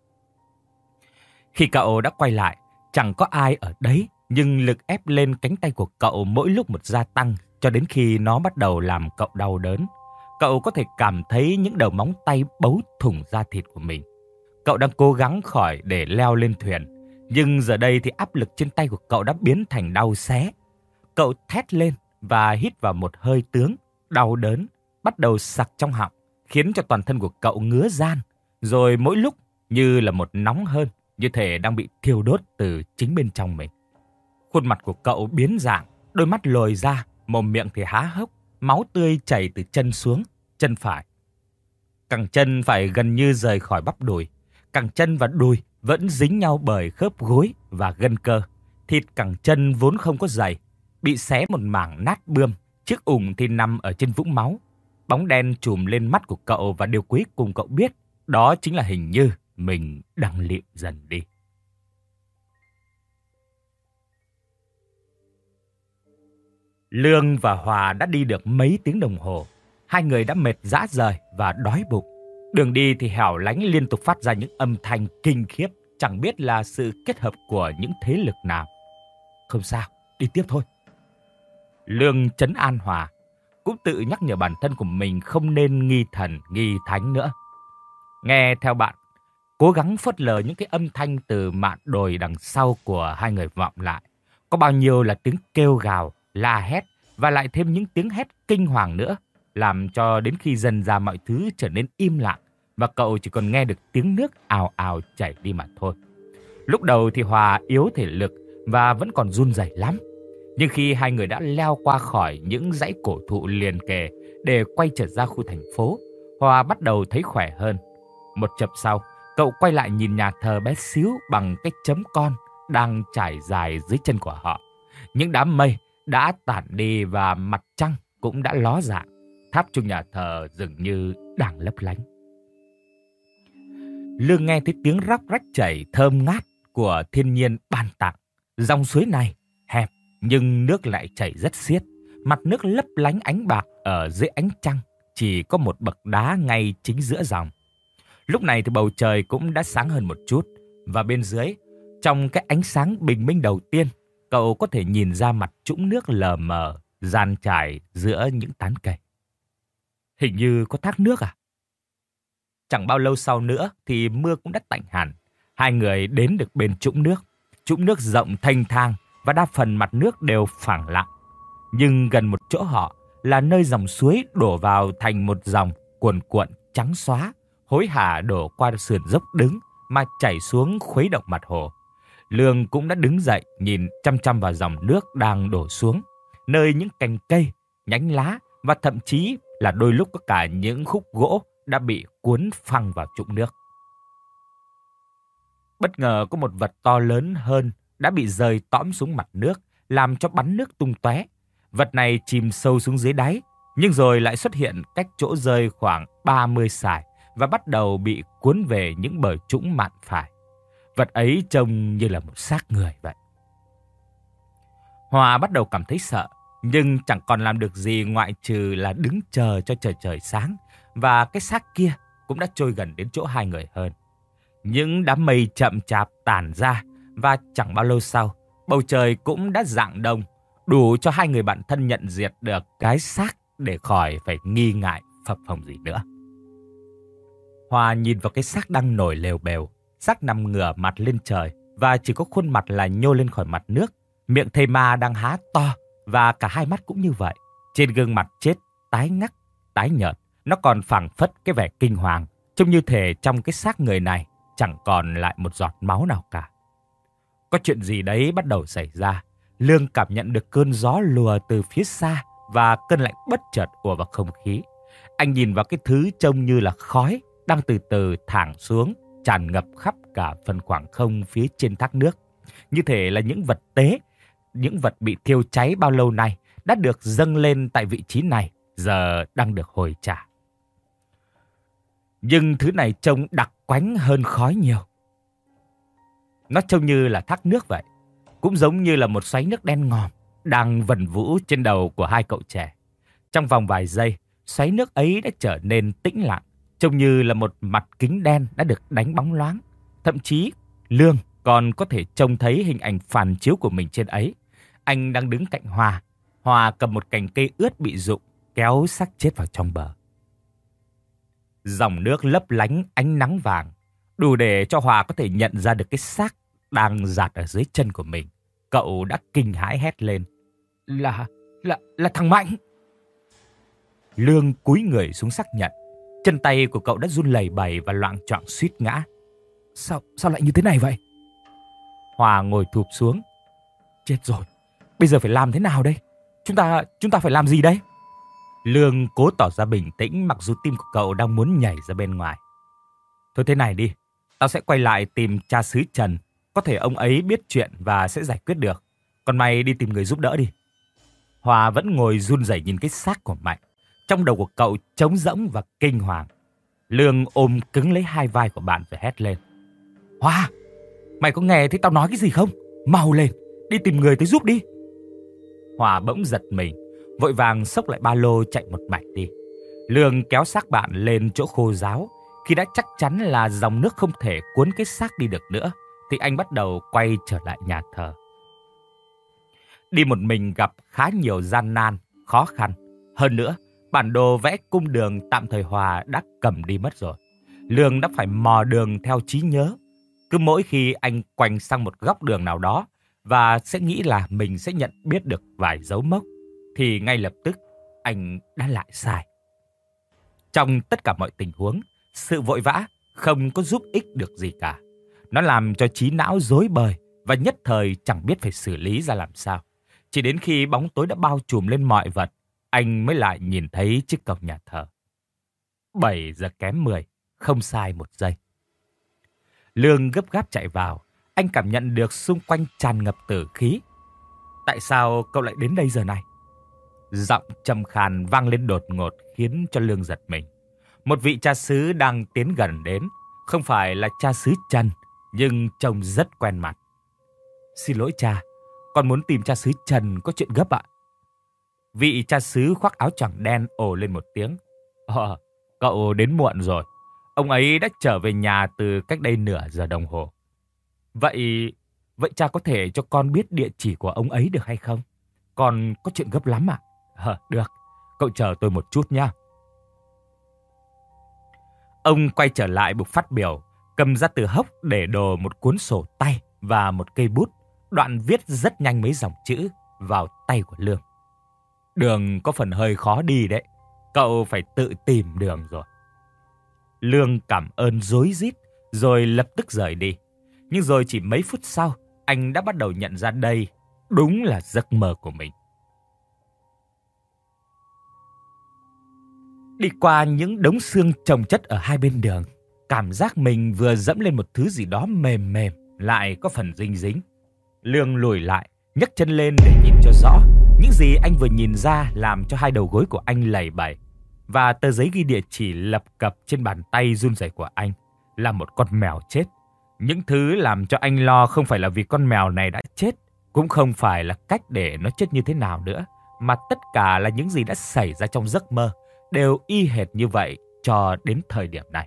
Khi cậu đã quay lại, chẳng có ai ở đấy, nhưng lực ép lên cánh tay của cậu mỗi lúc một gia tăng, cho đến khi nó bắt đầu làm cậu đau đớn. Cậu có thể cảm thấy những đầu móng tay bấu thủng da thịt của mình. Cậu đang cố gắng khỏi để leo lên thuyền, nhưng giờ đây thì áp lực trên tay của cậu đã biến thành đau xé. Cậu thét lên và hít vào một hơi tướng, đau đớn, bắt đầu sặc trong họng, khiến cho toàn thân của cậu ngứa ran, rồi mỗi lúc như là một nóng hơn, như thể đang bị thiêu đốt từ chính bên trong mình. Khuôn mặt của cậu biến dạng, đôi mắt lồi ra, mồm miệng thì há hốc, máu tươi chảy từ chân xuống, chân phải. Cẳng chân phải gần như rời khỏi bắp đùi. Cẳng chân và đùi vẫn dính nhau bởi khớp gối và gân cơ. Thịt cẳng chân vốn không có dày, bị xé một mảng nát bươm, chiếc ủng thì nằm ở trên vũng máu. Bóng đen trùm lên mắt của cậu và điều cuối cùng cậu biết, đó chính là hình như mình đang lịm dần đi. Lương và Hòa đã đi được mấy tiếng đồng hồ. Hai người đã mệt rã rời và đói bụng. Đường đi thì hẻo lánh liên tục phát ra những âm thanh kinh khiếp, chẳng biết là sự kết hợp của những thế lực nào. Không sao, đi tiếp thôi. Lương trấn an Hòa, cũng tự nhắc nhở bản thân của mình không nên nghi thần, nghi thánh nữa. Nghe theo bạn, cố gắng phớt lờ những cái âm thanh từ mạn đồi đằng sau của hai người vọng lại. Có bao nhiêu là tiếng kêu gào, la hét và lại thêm những tiếng hét kinh hoàng nữa, làm cho đến khi dần ra mọi thứ trở nên im lặng và cậu chỉ còn nghe được tiếng nước ào ào chảy đi mà thôi. Lúc đầu thì Hòa yếu thể lực và vẫn còn run rẩy lắm. Nhưng khi hai người đã leo qua khỏi những dãy cổ thụ liền kề để quay trở ra khu thành phố, Hòa bắt đầu thấy khỏe hơn. Một chập sau, cậu quay lại nhìn nhà thờ bé xíu bằng cái chấm con đang trải dài dưới chân của họ. Những đám mây đã tản đi và mặt trăng cũng đã ló dạng. Tháp chuông nhà thờ dường như đang lấp lánh. Lương nghe thấy tiếng róc rách chảy thơm ngát của thiên nhiên ban tặng. Dòng suối này hẹp nhưng nước lại chảy rất xiết. Mặt nước lấp lánh ánh bạc ở dưới ánh trăng, chỉ có một bậc đá ngay chính giữa dòng. Lúc này thì bầu trời cũng đã sáng hơn một chút. Và bên dưới, trong cái ánh sáng bình minh đầu tiên, cậu có thể nhìn ra mặt trũng nước lờ mờ, dàn trải giữa những tán cây. Hình như có thác nước à? Chẳng bao lâu sau nữa thì mưa cũng đã tạnh hẳn. Hai người đến được bên trũng nước. Trũng nước rộng thênh thang và đa phần mặt nước đều phẳng lặng. Nhưng gần một chỗ họ là nơi dòng suối đổ vào thành một dòng cuồn cuộn trắng xóa, hối hả đổ qua sườn dốc đứng mà chảy xuống khuấy động mặt hồ. Lương cũng đã đứng dậy nhìn chăm chăm vào dòng nước đang đổ xuống, nơi những cành cây, nhánh lá và thậm chí là đôi lúc có cả những khúc gỗ đã bị cuốn phăng vào trũng nước. Bất ngờ có một vật to lớn hơn đã bị rơi tõm xuống mặt nước, làm cho bắn nước tung tóe. Vật này chìm sâu xuống dưới đáy, nhưng rồi lại xuất hiện cách chỗ rơi khoảng ba mươi sải và bắt đầu bị cuốn về những bờ trũng mạn phải. Vật ấy trông như là một xác người vậy. Hòa bắt đầu cảm thấy sợ, nhưng chẳng còn làm được gì ngoại trừ là đứng chờ cho trời trời sáng, và cái xác kia cũng đã trôi gần đến chỗ hai người hơn. Những đám mây chậm chạp tản ra, và chẳng bao lâu sau, bầu trời cũng đã rạng đông, đủ cho hai người bạn thân nhận diệt được cái xác để khỏi phải nghi ngại phập phồng gì nữa. Hòa nhìn vào cái xác đang nổi lều bèo, xác nằm ngửa mặt lên trời và chỉ có khuôn mặt là nhô lên khỏi mặt nước, miệng thây ma đang há to và cả hai mắt cũng như vậy. Trên gương mặt chết tái ngắt, tái nhợt, nó còn phảng phất cái vẻ kinh hoàng, trông như thể trong cái xác người này chẳng còn lại một giọt máu nào cả. Có chuyện gì đấy bắt đầu xảy ra. Lương cảm nhận được cơn gió lùa từ phía xa và cơn lạnh bất chợt ùa vào không khí. Anh nhìn vào cái thứ trông như là khói đang từ từ thẳng xuống, tràn ngập khắp cả phần khoảng không phía trên thác nước. Như thể là những vật tế, những vật bị thiêu cháy bao lâu nay đã được dâng lên tại vị trí này, giờ đang được hồi trả. Nhưng thứ này trông đặc quánh hơn khói nhiều. Nó trông như là thác nước vậy, cũng giống như là một xoáy nước đen ngòm đang vần vũ trên đầu của hai cậu trẻ. Trong vòng vài giây, xoáy nước ấy đã trở nên tĩnh lặng, trông như là một mặt kính đen đã được đánh bóng loáng. Thậm chí, Lương còn có thể trông thấy hình ảnh phản chiếu của mình trên ấy. Anh đang đứng cạnh Hòa. Hòa cầm một cành cây ướt bị rụng, kéo xác chết vào trong bờ. Dòng nước lấp lánh ánh nắng vàng, đủ để cho Hòa có thể nhận ra được cái xác đang dạt ở dưới chân của mình. Cậu đã kinh hãi hét lên. Là, là, là thằng Mạnh. Lương cúi người xuống xác nhận. Chân tay của cậu đã run lẩy bẩy và loạng choạng suýt ngã. Sao, sao lại như thế này vậy? Hòa ngồi thụp xuống. Chết rồi, bây giờ phải làm thế nào đây? Chúng ta, chúng ta phải làm gì đây? Lương cố tỏ ra bình tĩnh mặc dù tim của cậu đang muốn nhảy ra bên ngoài. Thôi thế này đi, tao sẽ quay lại tìm cha xứ Trần. Có thể ông ấy biết chuyện và sẽ giải quyết được. Còn mày đi tìm người giúp đỡ đi. Hòa vẫn ngồi run rẩy nhìn cái xác của Mạnh. Trong đầu của cậu trống rỗng và kinh hoàng. Lương ôm cứng lấy hai vai của bạn rồi hét lên. Hòa, mày có nghe thấy tao nói cái gì không? Mau lên, đi tìm người tới giúp đi. Hòa bỗng giật mình, vội vàng xốc lại ba lô chạy một mạch đi. Lương kéo xác bạn lên chỗ khô ráo. Khi đã chắc chắn là dòng nước không thể cuốn cái xác đi được nữa, thì anh bắt đầu quay trở lại nhà thờ. Đi một mình gặp khá nhiều gian nan, khó khăn. Hơn nữa, bản đồ vẽ cung đường tạm thời Hòa đã cầm đi mất rồi. Lương đã phải mò đường theo trí nhớ. Cứ mỗi khi anh quanh sang một góc đường nào đó và sẽ nghĩ là mình sẽ nhận biết được vài dấu mốc, thì ngay lập tức anh đã lại sai. Trong tất cả mọi tình huống, sự vội vã không có giúp ích được gì cả. Nó làm cho trí não rối bời và nhất thời chẳng biết phải xử lý ra làm sao. Chỉ đến khi bóng tối đã bao trùm lên mọi vật, anh mới lại nhìn thấy chiếc cổng nhà thờ. bảy giờ kém mười, không sai một giây. Lương gấp gáp chạy vào, anh cảm nhận được xung quanh tràn ngập tử khí. Tại sao cậu lại đến đây giờ này? Giọng trầm khàn vang lên đột ngột khiến cho Lương giật mình. Một vị cha xứ đang tiến gần đến, không phải là cha xứ Trần, nhưng trông rất quen mặt. Xin lỗi cha, con muốn tìm cha xứ Trần có chuyện gấp ạ. Vị cha xứ khoác áo choàng đen ồ lên một tiếng. Ờ, cậu đến muộn rồi. Ông ấy đã trở về nhà từ cách đây nửa giờ đồng hồ. Vậy, vậy cha có thể cho con biết địa chỉ của ông ấy được hay không? Con có chuyện gấp lắm ạ. Ờ, được, cậu chờ tôi một chút nha. Ông quay trở lại bục phát biểu, cầm ra từ hốc để đồ một cuốn sổ tay và một cây bút, đoạn viết rất nhanh mấy dòng chữ vào tay của Lương. Đường có phần hơi khó đi đấy, cậu phải tự tìm đường rồi. Lương cảm ơn rối rít rồi lập tức rời đi. Nhưng rồi chỉ mấy phút sau, anh đã bắt đầu nhận ra đây đúng là giấc mơ của mình. Đi qua những đống xương chồng chất ở hai bên đường, cảm giác mình vừa dẫm lên một thứ gì đó mềm mềm, lại có phần dinh dính. Lương lùi lại, nhấc chân lên để nhìn cho rõ. Những gì anh vừa nhìn ra làm cho hai đầu gối của anh lầy bẩy. Và tờ giấy ghi địa chỉ lập cập trên bàn tay run rẩy của anh là một con mèo chết. Những thứ làm cho anh lo không phải là vì con mèo này đã chết, cũng không phải là cách để nó chết như thế nào nữa, mà tất cả là những gì đã xảy ra trong giấc mơ, đều y hệt như vậy cho đến thời điểm này.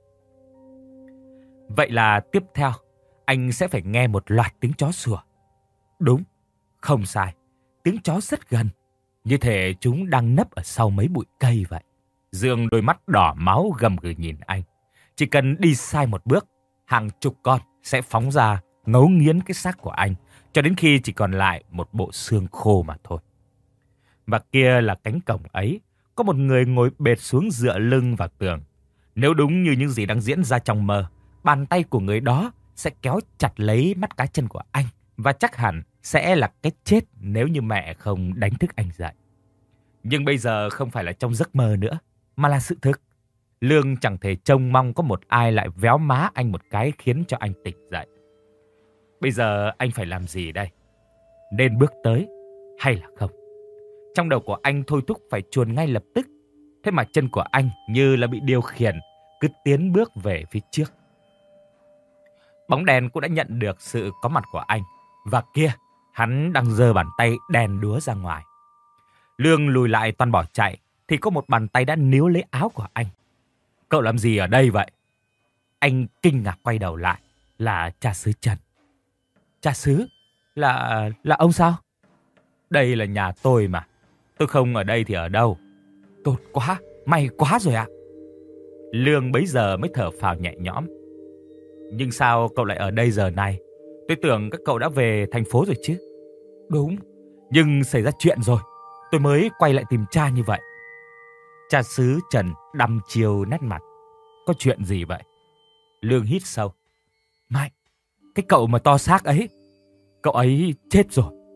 Vậy là tiếp theo, anh sẽ phải nghe một loạt tiếng chó sủa. Đúng, không sai, tiếng chó rất gần, như thể chúng đang nấp ở sau mấy bụi cây vậy. Dương đôi mắt đỏ máu gầm gừ nhìn anh. Chỉ cần đi sai một bước, hàng chục con sẽ phóng ra ngấu nghiến cái xác của anh, cho đến khi chỉ còn lại một bộ xương khô mà thôi. Và kia là cánh cổng ấy, có một người ngồi bệt xuống dựa lưng vào tường. Nếu đúng như những gì đang diễn ra trong mơ, bàn tay của người đó sẽ kéo chặt lấy mắt cá chân của anh, và chắc hẳn sẽ là cái chết nếu như mẹ không đánh thức anh dậy. Nhưng bây giờ không phải là trong giấc mơ nữa, mà là sự thực. Lương chẳng thể trông mong có một ai lại véo má anh một cái khiến cho anh tỉnh dậy. Bây giờ anh phải làm gì đây? Nên bước tới hay là không? Trong đầu của anh thôi thúc phải chuồn ngay lập tức. Thế mà chân của anh như là bị điều khiển, cứ tiến bước về phía trước. Bóng đèn cũng đã nhận được sự có mặt của anh. Và kia, hắn đang giơ bàn tay đèn đúa ra ngoài. Lương lùi lại toan bỏ chạy, thì có một bàn tay đã níu lấy áo của anh. Cậu làm gì ở đây vậy? Anh kinh ngạc quay đầu lại, là cha xứ Trần. Cha xứ? Là... là ông sao? Đây là nhà tôi mà. Tôi không ở đây thì ở đâu? Tốt quá, may quá rồi ạ. Lương bấy giờ mới thở phào nhẹ nhõm. Nhưng sao cậu lại ở đây giờ này? Tôi tưởng các cậu đã về thành phố rồi chứ. Đúng, nhưng xảy ra chuyện rồi, tôi mới quay lại tìm cha như vậy. Cha xứ Trần đăm chiêu nét mặt. Có chuyện gì vậy? Lương hít sâu. Mạnh, cái cậu mà to xác ấy, cậu ấy chết rồi.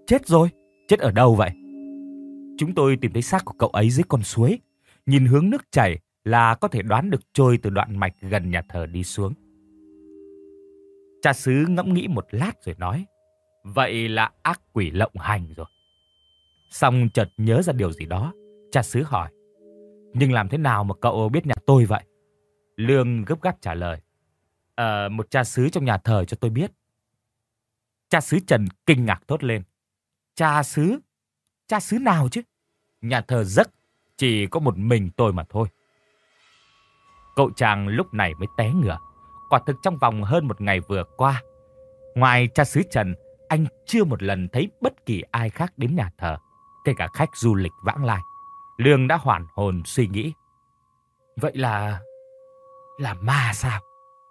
chết rồi. Chết ở đâu vậy? Chúng tôi tìm thấy xác của cậu ấy dưới con suối. Nhìn hướng nước chảy là có thể đoán được trôi từ đoạn mạch gần nhà thờ đi xuống. Cha xứ ngẫm nghĩ một lát rồi nói, vậy là ác quỷ lộng hành rồi. Xong chợt nhớ ra điều gì đó, cha xứ hỏi, nhưng làm thế nào mà cậu biết nhà tôi vậy? Lương gấp gáp trả lời, ờ, một cha xứ trong nhà thờ cho tôi biết. Cha xứ Trần kinh ngạc thốt lên, cha xứ? Cha xứ nào chứ? Nhà thờ Giấc chỉ có một mình tôi mà thôi. Cậu chàng lúc này mới té ngửa. Quả thực trong vòng hơn một ngày vừa qua, ngoài cha xứ Trần, anh chưa một lần thấy bất kỳ ai khác đến nhà thờ, kể cả khách du lịch vãng lai. Lương đã hoàn hồn suy nghĩ. Vậy là... là ma sao?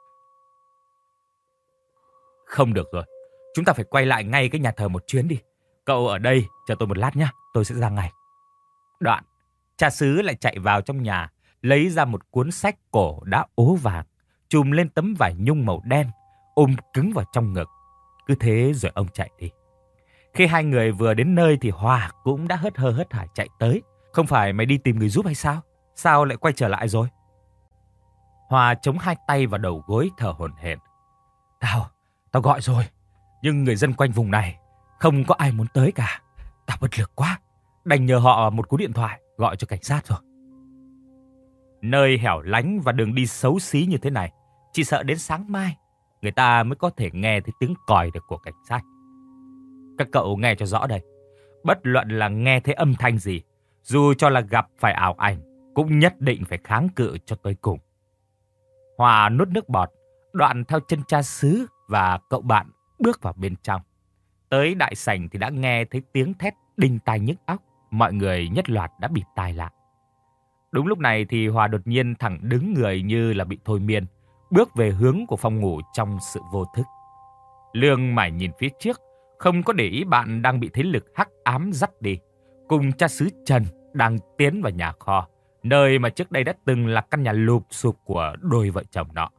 Không được rồi, chúng ta phải quay lại ngay cái nhà thờ một chuyến đi. Cậu ở đây chờ tôi một lát nhé, tôi sẽ ra ngay. Đoạn, cha xứ lại chạy vào trong nhà, lấy ra một cuốn sách cổ đã ố vàng, chùm lên tấm vải nhung màu đen, ôm cứng vào trong ngực. Cứ thế rồi ông chạy đi. Khi hai người vừa đến nơi thì Hòa cũng đã hớt hơ hớt hải chạy tới. Không phải mày đi tìm người giúp hay sao? Sao lại quay trở lại rồi? Hòa chống hai tay vào đầu gối thở hổn hển. Tao, tao gọi rồi, nhưng người dân quanh vùng này không có ai muốn tới cả. Tao bất lực quá, đành nhờ họ một cú điện thoại gọi cho cảnh sát rồi. Nơi hẻo lánh và đường đi xấu xí như thế này, chỉ sợ đến sáng mai người ta mới có thể nghe thấy tiếng còi được của cảnh sát. Các cậu nghe cho rõ đây, bất luận là nghe thấy âm thanh gì, dù cho là gặp phải ảo ảnh, cũng nhất định phải kháng cự cho tới cùng. Hòa nuốt nước bọt, đoạn theo chân cha xứ và cậu bạn bước vào bên trong. Tới đại sảnh thì đã nghe thấy tiếng thét đinh tai nhức óc, mọi người nhất loạt đã bịt tai lại. Đúng lúc này thì Hòa đột nhiên thẳng đứng người như là bị thôi miên, bước về hướng của phòng ngủ trong sự vô thức. Lương mải nhìn phía trước, không có để ý bạn đang bị thế lực hắc ám dắt đi, cùng cha xứ Trần đang tiến vào nhà kho, nơi mà trước đây đã từng là căn nhà lụp xụp của đôi vợ chồng nọ.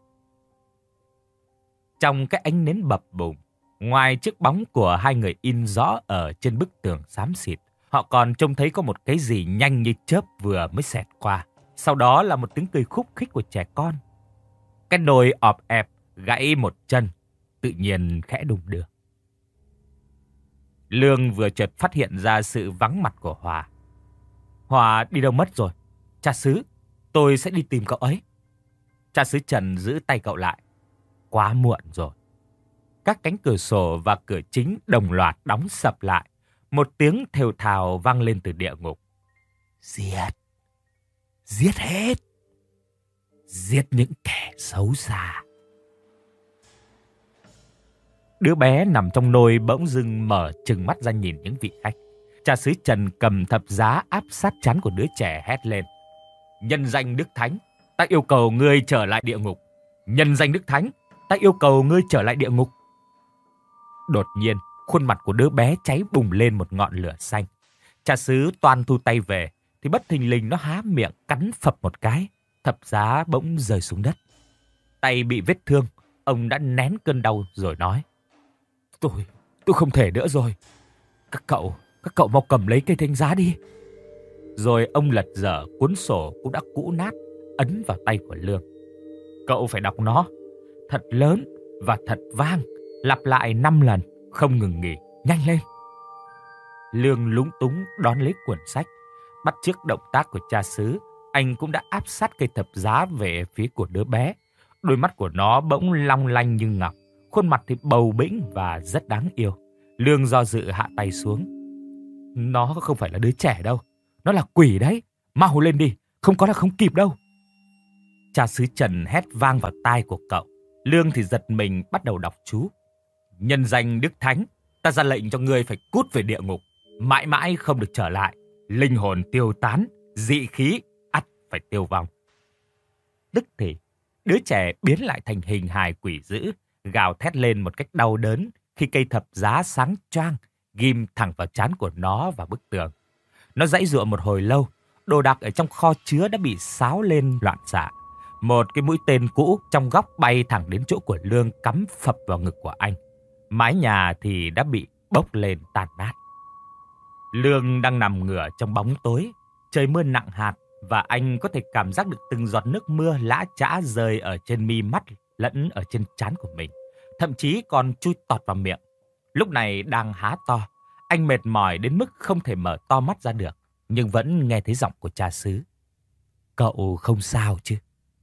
Trong cái ánh nến bập bùng, ngoài chiếc bóng của hai người in rõ ở trên bức tường xám xịt, họ còn trông thấy có một cái gì nhanh như chớp vừa mới xẹt qua. Sau đó là một tiếng cười khúc khích của trẻ con. Cái nồi ọp ẹp gãy một chân, tự nhiên khẽ đung đưa. Lương vừa chợt phát hiện ra sự vắng mặt của Hòa. Hòa đi đâu mất rồi? Cha xứ, tôi sẽ đi tìm cậu ấy. Cha xứ Trần giữ tay cậu lại. Quá muộn rồi. Các cánh cửa sổ và cửa chính đồng loạt đóng sập lại. Một tiếng thều thào vang lên từ địa ngục. Giết! Giết hết! Giết những kẻ xấu xa! Đứa bé nằm trong nôi bỗng dưng mở trừng mắt ra nhìn những vị khách. Cha xứ Trần cầm thập giá áp sát trán của đứa trẻ hét lên. Nhân danh Đức Thánh, ta yêu cầu ngươi trở lại địa ngục. Nhân danh Đức Thánh, ta yêu cầu ngươi trở lại địa ngục. Đột nhiên, khuôn mặt của đứa bé cháy bùng lên một ngọn lửa xanh. Cha xứ toan thu tay về, thì bất thình lình nó há miệng cắn phập một cái. Thập giá bỗng rơi xuống đất. Tay bị vết thương, ông đã nén cơn đau rồi nói. Tôi, tôi không thể nữa rồi. Các cậu, các cậu mau cầm lấy cây thánh giá đi. Rồi ông lật dở cuốn sổ cũng đã cũ nát, ấn vào tay của Lương. Cậu phải đọc nó thật lớn và thật vang, lặp lại năm lần, không ngừng nghỉ. Nhanh lên! Lương lúng túng đón lấy cuốn sách, bắt chước động tác của cha xứ. Anh cũng đã áp sát cây thập giá về phía của đứa bé. Đôi mắt của nó bỗng long lanh như ngọc, khuôn mặt thì bầu bĩnh và rất đáng yêu. Lương do dự hạ tay xuống. Nó không phải là đứa trẻ đâu, nó là quỷ đấy. Mau lên đi, không có là không kịp đâu. Cha xứ Trần hét vang vào tai của cậu. Lương thì giật mình bắt đầu đọc chú. Nhân danh Đức Thánh, ta ra lệnh cho ngươi phải cút về địa ngục, mãi mãi không được trở lại. Linh hồn tiêu tán, dị khí ắt phải tiêu vong. Tức thì đứa trẻ biến lại thành hình hài quỷ dữ, gào thét lên một cách đau đớn khi cây thập giá sáng choang ghim thẳng vào trán của nó và bức tường. Nó giãy giụa một hồi lâu, đồ đạc ở trong kho chứa đã bị xáo lên loạn xạ. Một cái mũi tên cũ trong góc bay thẳng đến chỗ của Lương, cắm phập vào ngực của anh. Mái nhà thì đã bị bốc lên tàn nát. Lương đang nằm ngửa trong bóng tối, trời mưa nặng hạt và anh có thể cảm giác được từng giọt nước mưa lã chã rơi ở trên mi mắt lẫn ở trên trán của mình, thậm chí còn chui tọt vào miệng. Lúc này đang há to, anh mệt mỏi đến mức không thể mở to mắt ra được, nhưng vẫn nghe thấy giọng của cha xứ. Cậu không sao chứ?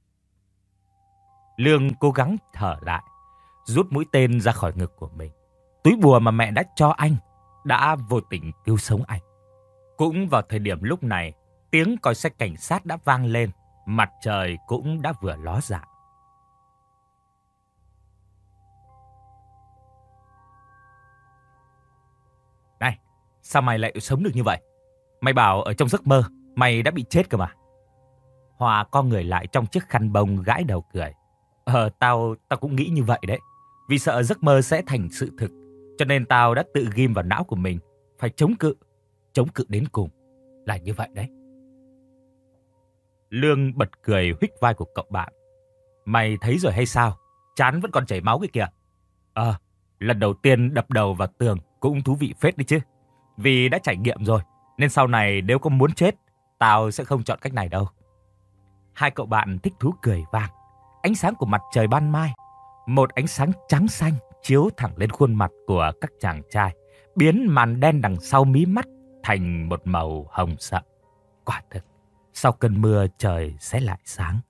Lương cố gắng thở lại, rút mũi tên ra khỏi ngực của mình. Túi bùa mà mẹ đã cho anh đã vô tình cứu sống anh. Cũng vào thời điểm lúc này, tiếng còi xe cảnh sát đã vang lên, mặt trời cũng đã vừa ló dạng. Này, sao mày lại sống được như vậy? Mày bảo ở trong giấc mơ, mày đã bị chết cơ mà. Hòa co người lại trong chiếc khăn bông gãi đầu cười. Ờ, tao, tao cũng nghĩ như vậy đấy. Vì sợ giấc mơ sẽ thành sự thực, cho nên tao đã tự ghim vào não của mình, phải chống cự, chống cự đến cùng. Là như vậy đấy. Lương bật cười huých vai của cậu bạn. Mày thấy rồi hay sao? Trán vẫn còn chảy máu kìa kìa. Ờ, lần đầu tiên đập đầu vào tường cũng thú vị phết đi chứ. Vì đã trải nghiệm rồi, nên sau này nếu có muốn chết, tao sẽ không chọn cách này đâu. Hai cậu bạn thích thú cười vang. Ánh sáng của mặt trời ban mai, một ánh sáng trắng xanh chiếu thẳng lên khuôn mặt của các chàng trai, biến màn đen đằng sau mí mắt thành một màu hồng sậm. Quả thực, sau cơn mưa trời sẽ lại sáng.